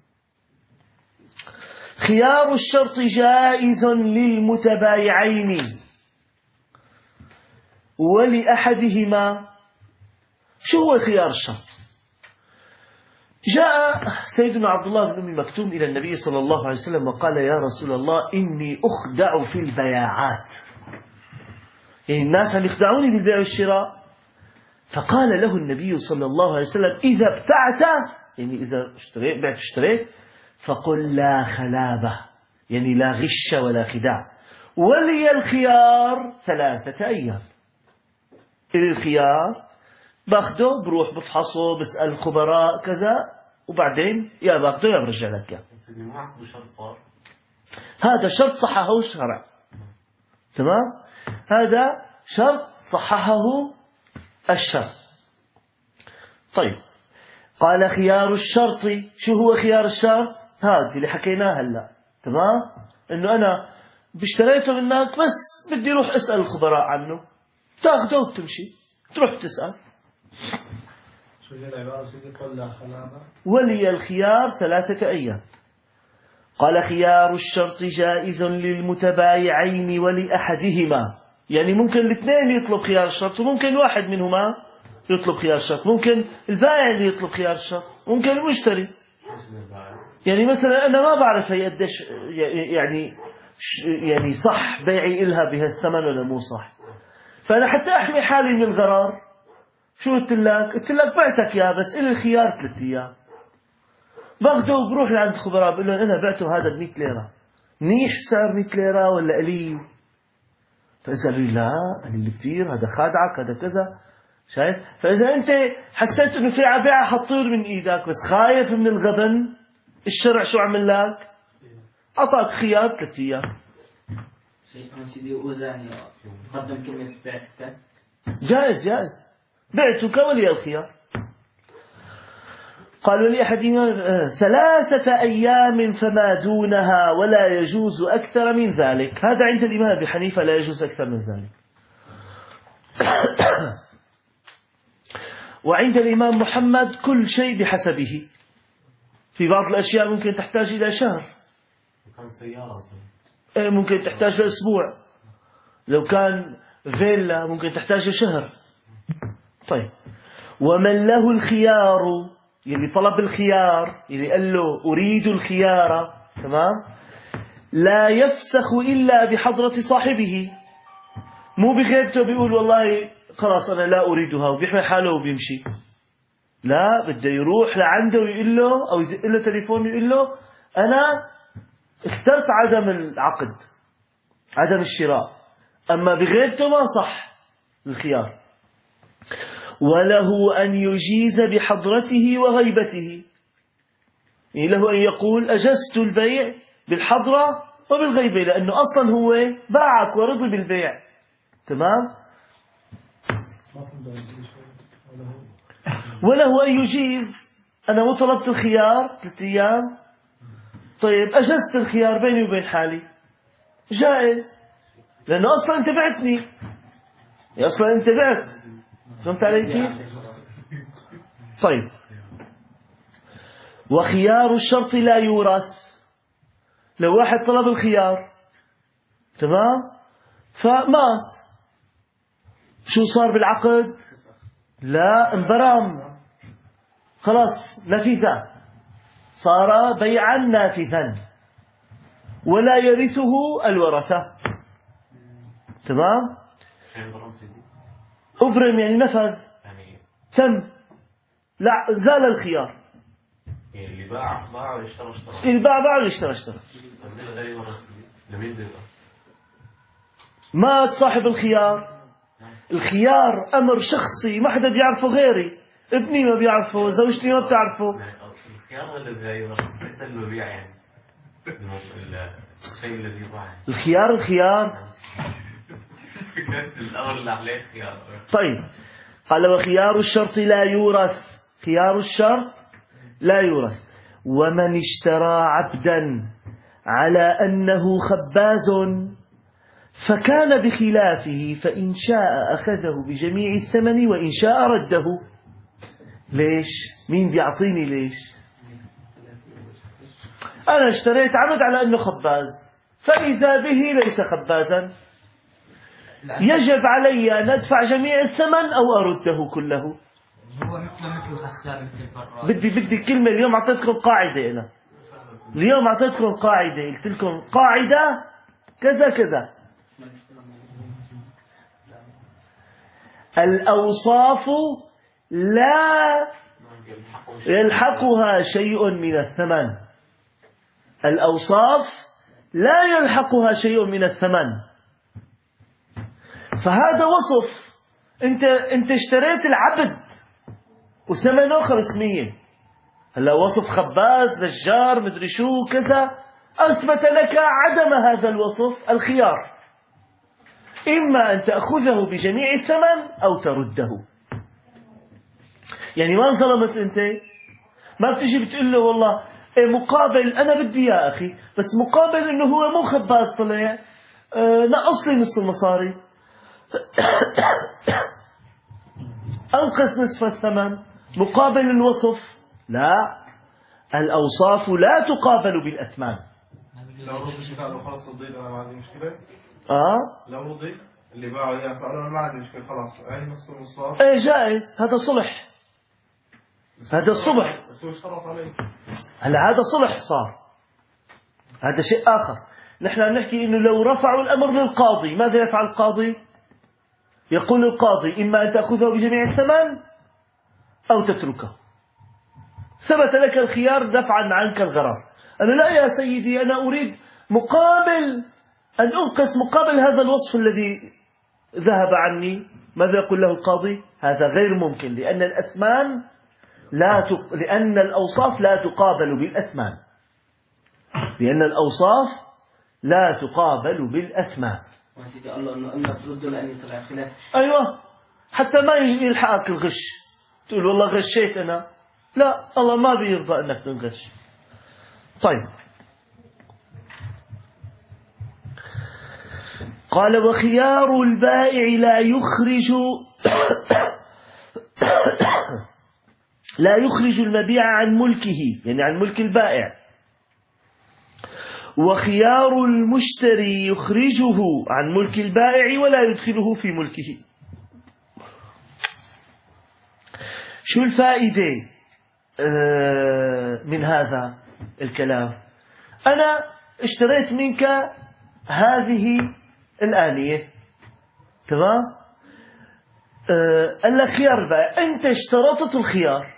خيار الشرط جائز للمتبايعين ولأحدهما. شو هو خيار الشرط؟ جاء سيدنا عبد الله بن أم مكتوم إلى النبي صلى الله عليه وسلم وقال يا رسول الله إني أخدع في البياعات، يعني الناس هم يخدعوني بالبيع والشراء. فقال له النبي صلى الله عليه وسلم إذا ابتعت، يعني إذا اشتريت فقل لا خلابة، يعني لا غش ولا خداع. ولي الخيار 3 أيام. إلى الخيار باخده بروح بفحصه بسأل الخبراء كذا، وبعدين يا باخده يا برجع لك يا. هذا شرط صححه الشرع، تمام؟ هذا شرط صححه الشرع. طيب قال خيار الشرط. شو هو خيار الشرط؟ هذا اللي حكيناه هلا، تمام؟ انه انا باشتريته منك بس بدي اروح اسأل الخبراء عنه، تاخده وتمشي تروح تسأل. شو هي العبارة؟ سيدي قل لا خلابة. ولي الخيار 3 أيام. قال خيار الشرط جائز للمتبايعين ولأحدهما، يعني ممكن الاثنين يطلب خيار الشرط، وممكن واحد منهما يطلب خيار الشرط. ممكن البائع اللي يطلب خيار الشرط، ممكن المشتري. يعني مثلا أنا ما بعرف هي قديش يعني صح بيعي إلها بهالثمن ولا مو صح، فأنا حتى أحمي حالي من الغرار شو قلت لك؟ قلت لك بعتك يا بس إلي الخيار 3 أيام. باخده وبروح لعند الخبراء بقول لهم أنا بعته هذا ب100 ليرة، منيح سعر 100 ليرة ولا قليل؟ فإذا قالوا لي لا قليل كتير، هذا خادعك، هذا كذا، شايف؟ فإذا أنت حسيت إنه في عبيعة حطير من إيدك بس خايف من الغبن، الشرع شو عمل لك؟ أعطاك خيار 3 أيام. سيدي وزاني تقدم كلمة بعتك جائز بعتك ولي الخيار. قالوا لأحدهما 3 أيام فما دونها ولا يجوز أكثر من ذلك. هذا عند الإمام أبي حنيفة لا يجوز أكثر من ذلك. وعند الإمام محمد كل شيء بحسبه. في بعض الأشياء ممكن تحتاج إلى شهر، كانت سيارة ممكن تحتاج لأسبوع، لو كان فيلا ممكن تحتاج لشهر. طيب ومن له الخيار، يلي طلب الخيار، يلي قال له أريد الخيار، تمام، لا يفسخ إلا بحضرة صاحبه. مو بغيبته بيقول والله خلاص أنا لا أريدها وبيحمل حاله وبيمشي، لا، بده يروح لعنده ويقول له، أو يدق له تليفون ويقول له أنا اخترت عدم العقد، عدم الشراء. أما بغيبته ما صح الخيار. وله أن يجيز بحضرته وغيبته، يعني له أن يقول أجزت البيع بالحضرة وبالغيبة، لأنه أصلا هو باعك ورضي بالبيع، تمام. وله أن يجيز، أنا مو طلبت الخيار 3 أيام، طيب أجزت الخيار بيني وبين حالي، جائز، لأنه أصلا أنت بعتني، أصلا أنت بعت. فهمت علي كيف؟ طيب. وخيار الشرط لا يورث، لو واحد طلب الخيار، تمام، فمات، شو صار بالعقد؟ لا، انبرم، خلاص نفذ، صار بيعا نافذا ولا يرثه الورثة، تمام. أبرم يعني نفذ، تم، لا زال الخيار. يعني اللي باع ويشترى اللي باع ويشترى. مات صاحب الخيار. الخيار أمر شخصي ما حدا بيعرفه غيري، ابني ما بيعرفه، زوجتي ما بتعرفه. الخيار الذي ليس المبيع، يعني الشيء الذي يباع. الخيار في نفس الأمر اللي عليه خيار. طيب، قال وخيار الشرط لا يورث، خيار الشرط لا يورث. ومن اشترى عبدا على أنه خباز فكان بخلافه فإن شاء أخذه بجميع الثمن وإن شاء رده. ليش؟ مين بيعطيني ليش؟ أنا اشتريت عبد على أنه خباز، فإذا به ليس خبازا، يجب علي أن أدفع جميع الثمن أو أرده كله. هو مثل الغسال مثل البراد. بدي كلمة. اليوم أعطيتكم قاعدة، أنا اليوم أعطيتكم قاعدة، قلت لكم قاعدة كذا كذا. الأوصاف لا يلحقها شيء من الثمن، الأوصاف لا يلحقها شيء من الثمن. فهذا وصف، أنت اشتريت العبد وثمنه 500، هلا وصف خباز نجار مدري شو كذا، أثبت لك عدم هذا الوصف الخيار، إما أن تأخذه بجميع الثمن أو ترده. يعني ما انظلمت أنت، ما بتجي بتقول له والله مقابل أنا بدي يا أخي، بس مقابل إنه هو مو خباز طلع نقص لي نص المصاري، أنقص نصف الثمن مقابل الوصف. لا، الأوصاف لا تقابل بالأثمان. لو رضي قالوا خلاص رضيت أنا ما عندي مشكلة. لو رضي اللي باعوا يا سألوا أنا ما عندي مشكلة، خلاص أي نص المصاري. إيه جائز، هذا صلح، هذا الصلح. بس هو اشترط عليه. هلا هذا صلح صار، هذا شيء آخر. نحن نحكي إنه لو رفعوا الأمر للقاضي، ماذا يفعل القاضي؟ يقول القاضي إما أن تأخذه بجميع الثمن أو تتركه، ثبت لك الخيار دفعا عنك الغرر. أنا لا يا سيدي، أنا أريد مقابل أن أنقص مقابل هذا الوصف الذي ذهب عني. ماذا يقول له القاضي؟ هذا غير ممكن، لأن الأثمان لأن الأوصاف لا تقابل بالأثمان، لأن الأوصاف لا تقابل بالأثمان. وسيدي الله أنه أما ترده لأن يطلع خلاف. أيوة، حتى ما يلحقك الغش، تقول والله غشيت أنا، لا، الله ما بيرضى أنك تنغش. طيب، قال وخيار البائع لا يخرج المبيع عن ملكه، يعني عن ملك البائع. وخيار المشتري يخرجه عن ملك البائع ولا يدخله في ملكه. شو الفائدة من هذا الكلام؟ أنا اشتريت منك هذه الآنية، تمام؟ قال لك خيار البائع، أنت اشترطت الخيار،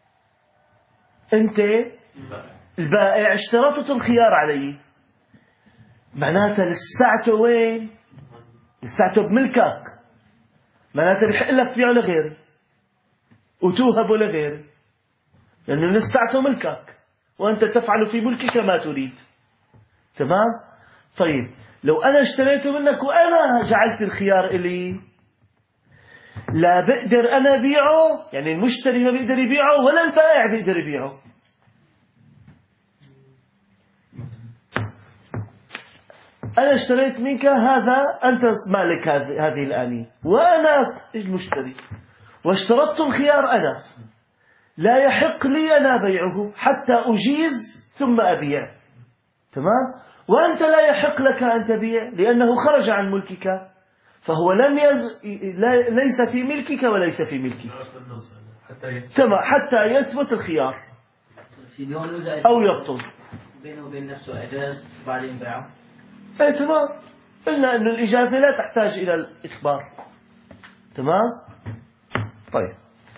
أنت البائع اشترطت الخيار علي، معناتها لساته وين؟ لساته بملكك، معناتها بحق لك تبيعه لغيري وتوهبه لغيري، لأنه لساته ملكك وأنت تفعل في ملكك ما تريد. تمام؟ طيب لو أنا اشتريته منك وأنا جعلت الخيار إلي، لا بقدر أنا بيعه، يعني المشتري ما بيقدر يبيعه ولا البائع بيقدر يبيعه. أنا اشتريت منك هذا، أنت مالك هذه الآنية وأنا المشتري، واشترطت الخيار أنا، لا يحق لي أنا بيعه حتى أجيز ثم أبيع. تمام؟ وأنت لا يحق لك أن تبيع لأنه خرج عن ملكك، فهو ليس في ملكك وليس في ملكك. تمام، حتى يثبت الخيار أو يبطل بينه وبين نفسه إجاز بعدين بيعه. أي تمام، إلا أن الإجازة لا تحتاج إلى الإخبار. تمام؟ طيب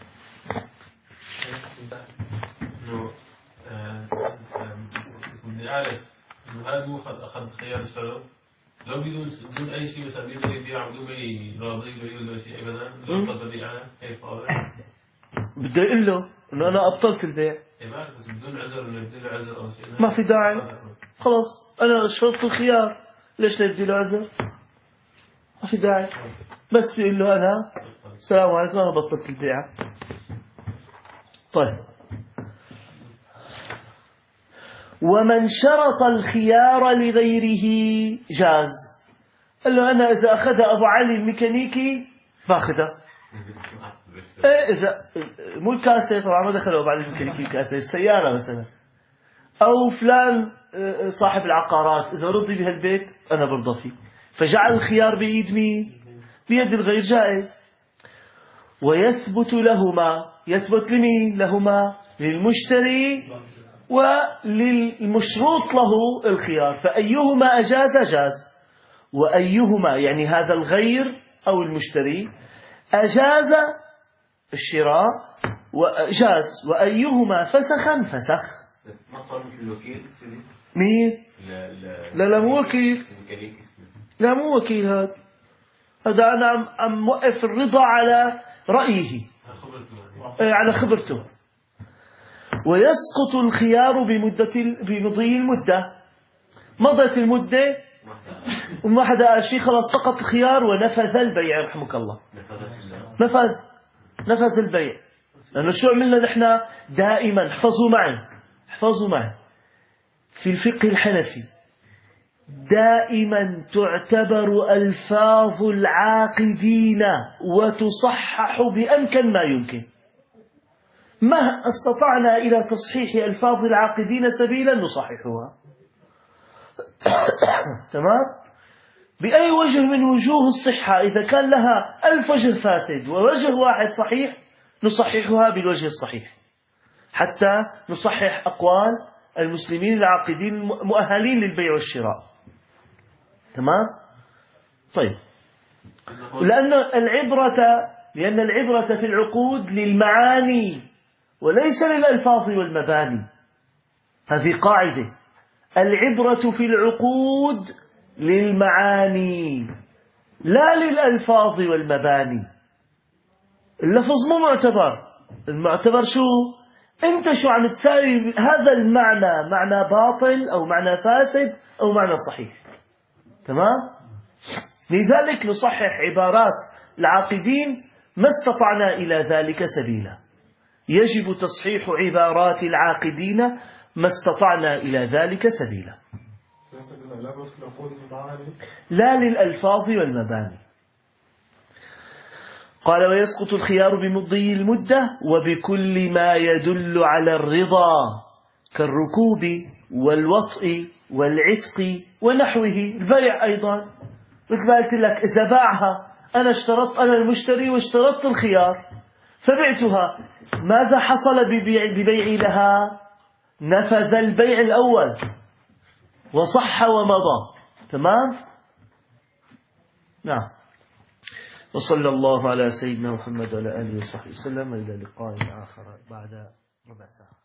بدي أعرف إنه هذا مو أخذ خيار الشرط، لو بدون أي شيء مثلا بيقدر يبيع بدون أي راضي ولا يقول له شيء أبدا، لو بدي أنا كيف أعرف؟ بدي أقول له إنه أنا أبطلت البيع. بس بدون عذر ولا بدون عذر أو شيء ما في داعي، خلاص أنا شرطت الخيار، ليش لا بدي له عذر؟ ما في داعي، بس بيقول له أنا السلام عليكم أنا بطلت البيع. طيب ومن شرط الخيار لغيره جاز. قال له أنا إذا أخذها أبو علي الميكانيكي باخذها. إذا مو الكاسة، طبعا ما دخل أبو علي الميكانيكي الكاسة، السيارة مثلا، أو فلان صاحب العقارات إذا رضي بهالبيت أنا برضى فيه، فجعل الخيار بيد مين؟ بيد الغير جائز. ويثبت لهما، يثبت لمين؟ لهما للمشتري وللمشروط له الخيار، فأيهما أجاز جاز، وأيهما يعني هذا الغير أو المشتري أجاز الشراء وجاز، وأيهما فسخا فسخ. ما صار مثل الوكيل مين؟ لا مو وكيل، لا مو وكيل، هذا أنا عم موقف الرضا على رأيه على خبرته. ويسقط الخيار بمضي المدة، مضت المدة وما حدا قال شيء، خلاص سقط الخيار ونفذ البيع رحمك الله. نفذ البيع. لأنه شو عملنا نحن دائما؟ احفظوا معي في الفقه الحنفي دائما تعتبر ألفاظ العاقدين وتصحح بأمكن ما يمكن. ما استطعنا إلى تصحيح ألفاظ العاقدين سبيلا نصححها. تمام؟ بأي وجه من وجوه الصحة، إذا كان لها 1000 وجه فاسد ووجه واحد صحيح نصححها بالوجه الصحيح، حتى نصحح أقوال المسلمين العاقدين مؤهلين للبيع والشراء. تمام؟ طيب، لأن العبرة في العقود للمعاني وليس للألفاظ والمباني. هذه قاعدة، العبرة في العقود للمعاني لا للألفاظ والمباني. اللفظ مو معتبر، المعتبر شو؟ أنت شو عم تساوي هذا المعنى، معنى باطل أو معنى فاسد أو معنى صحيح. تمام؟ لذلك نصحح عبارات العاقدين ما استطعنا إلى ذلك سبيلا. يجب تصحيح عبارات العاقدين ما استطعنا إلى ذلك سبيلا، لا للألفاظ والمباني. قال ويسقط الخيار بمضي المدة وبكل ما يدل على الرضا كالركوب والوطء والعتق ونحوه. البيع أيضا مثل ما قلت لك، إذا باعها أنا المشتري واشترطت الخيار فبعتها، ماذا حصل ببيعي لها؟ نفذ البيع الأول وصح ومضى. تمام؟ نعم. وصلى الله على سيدنا محمد وعلى آله وصحبه وسلم. إلى لقاء آخر بعد ربع ساعة.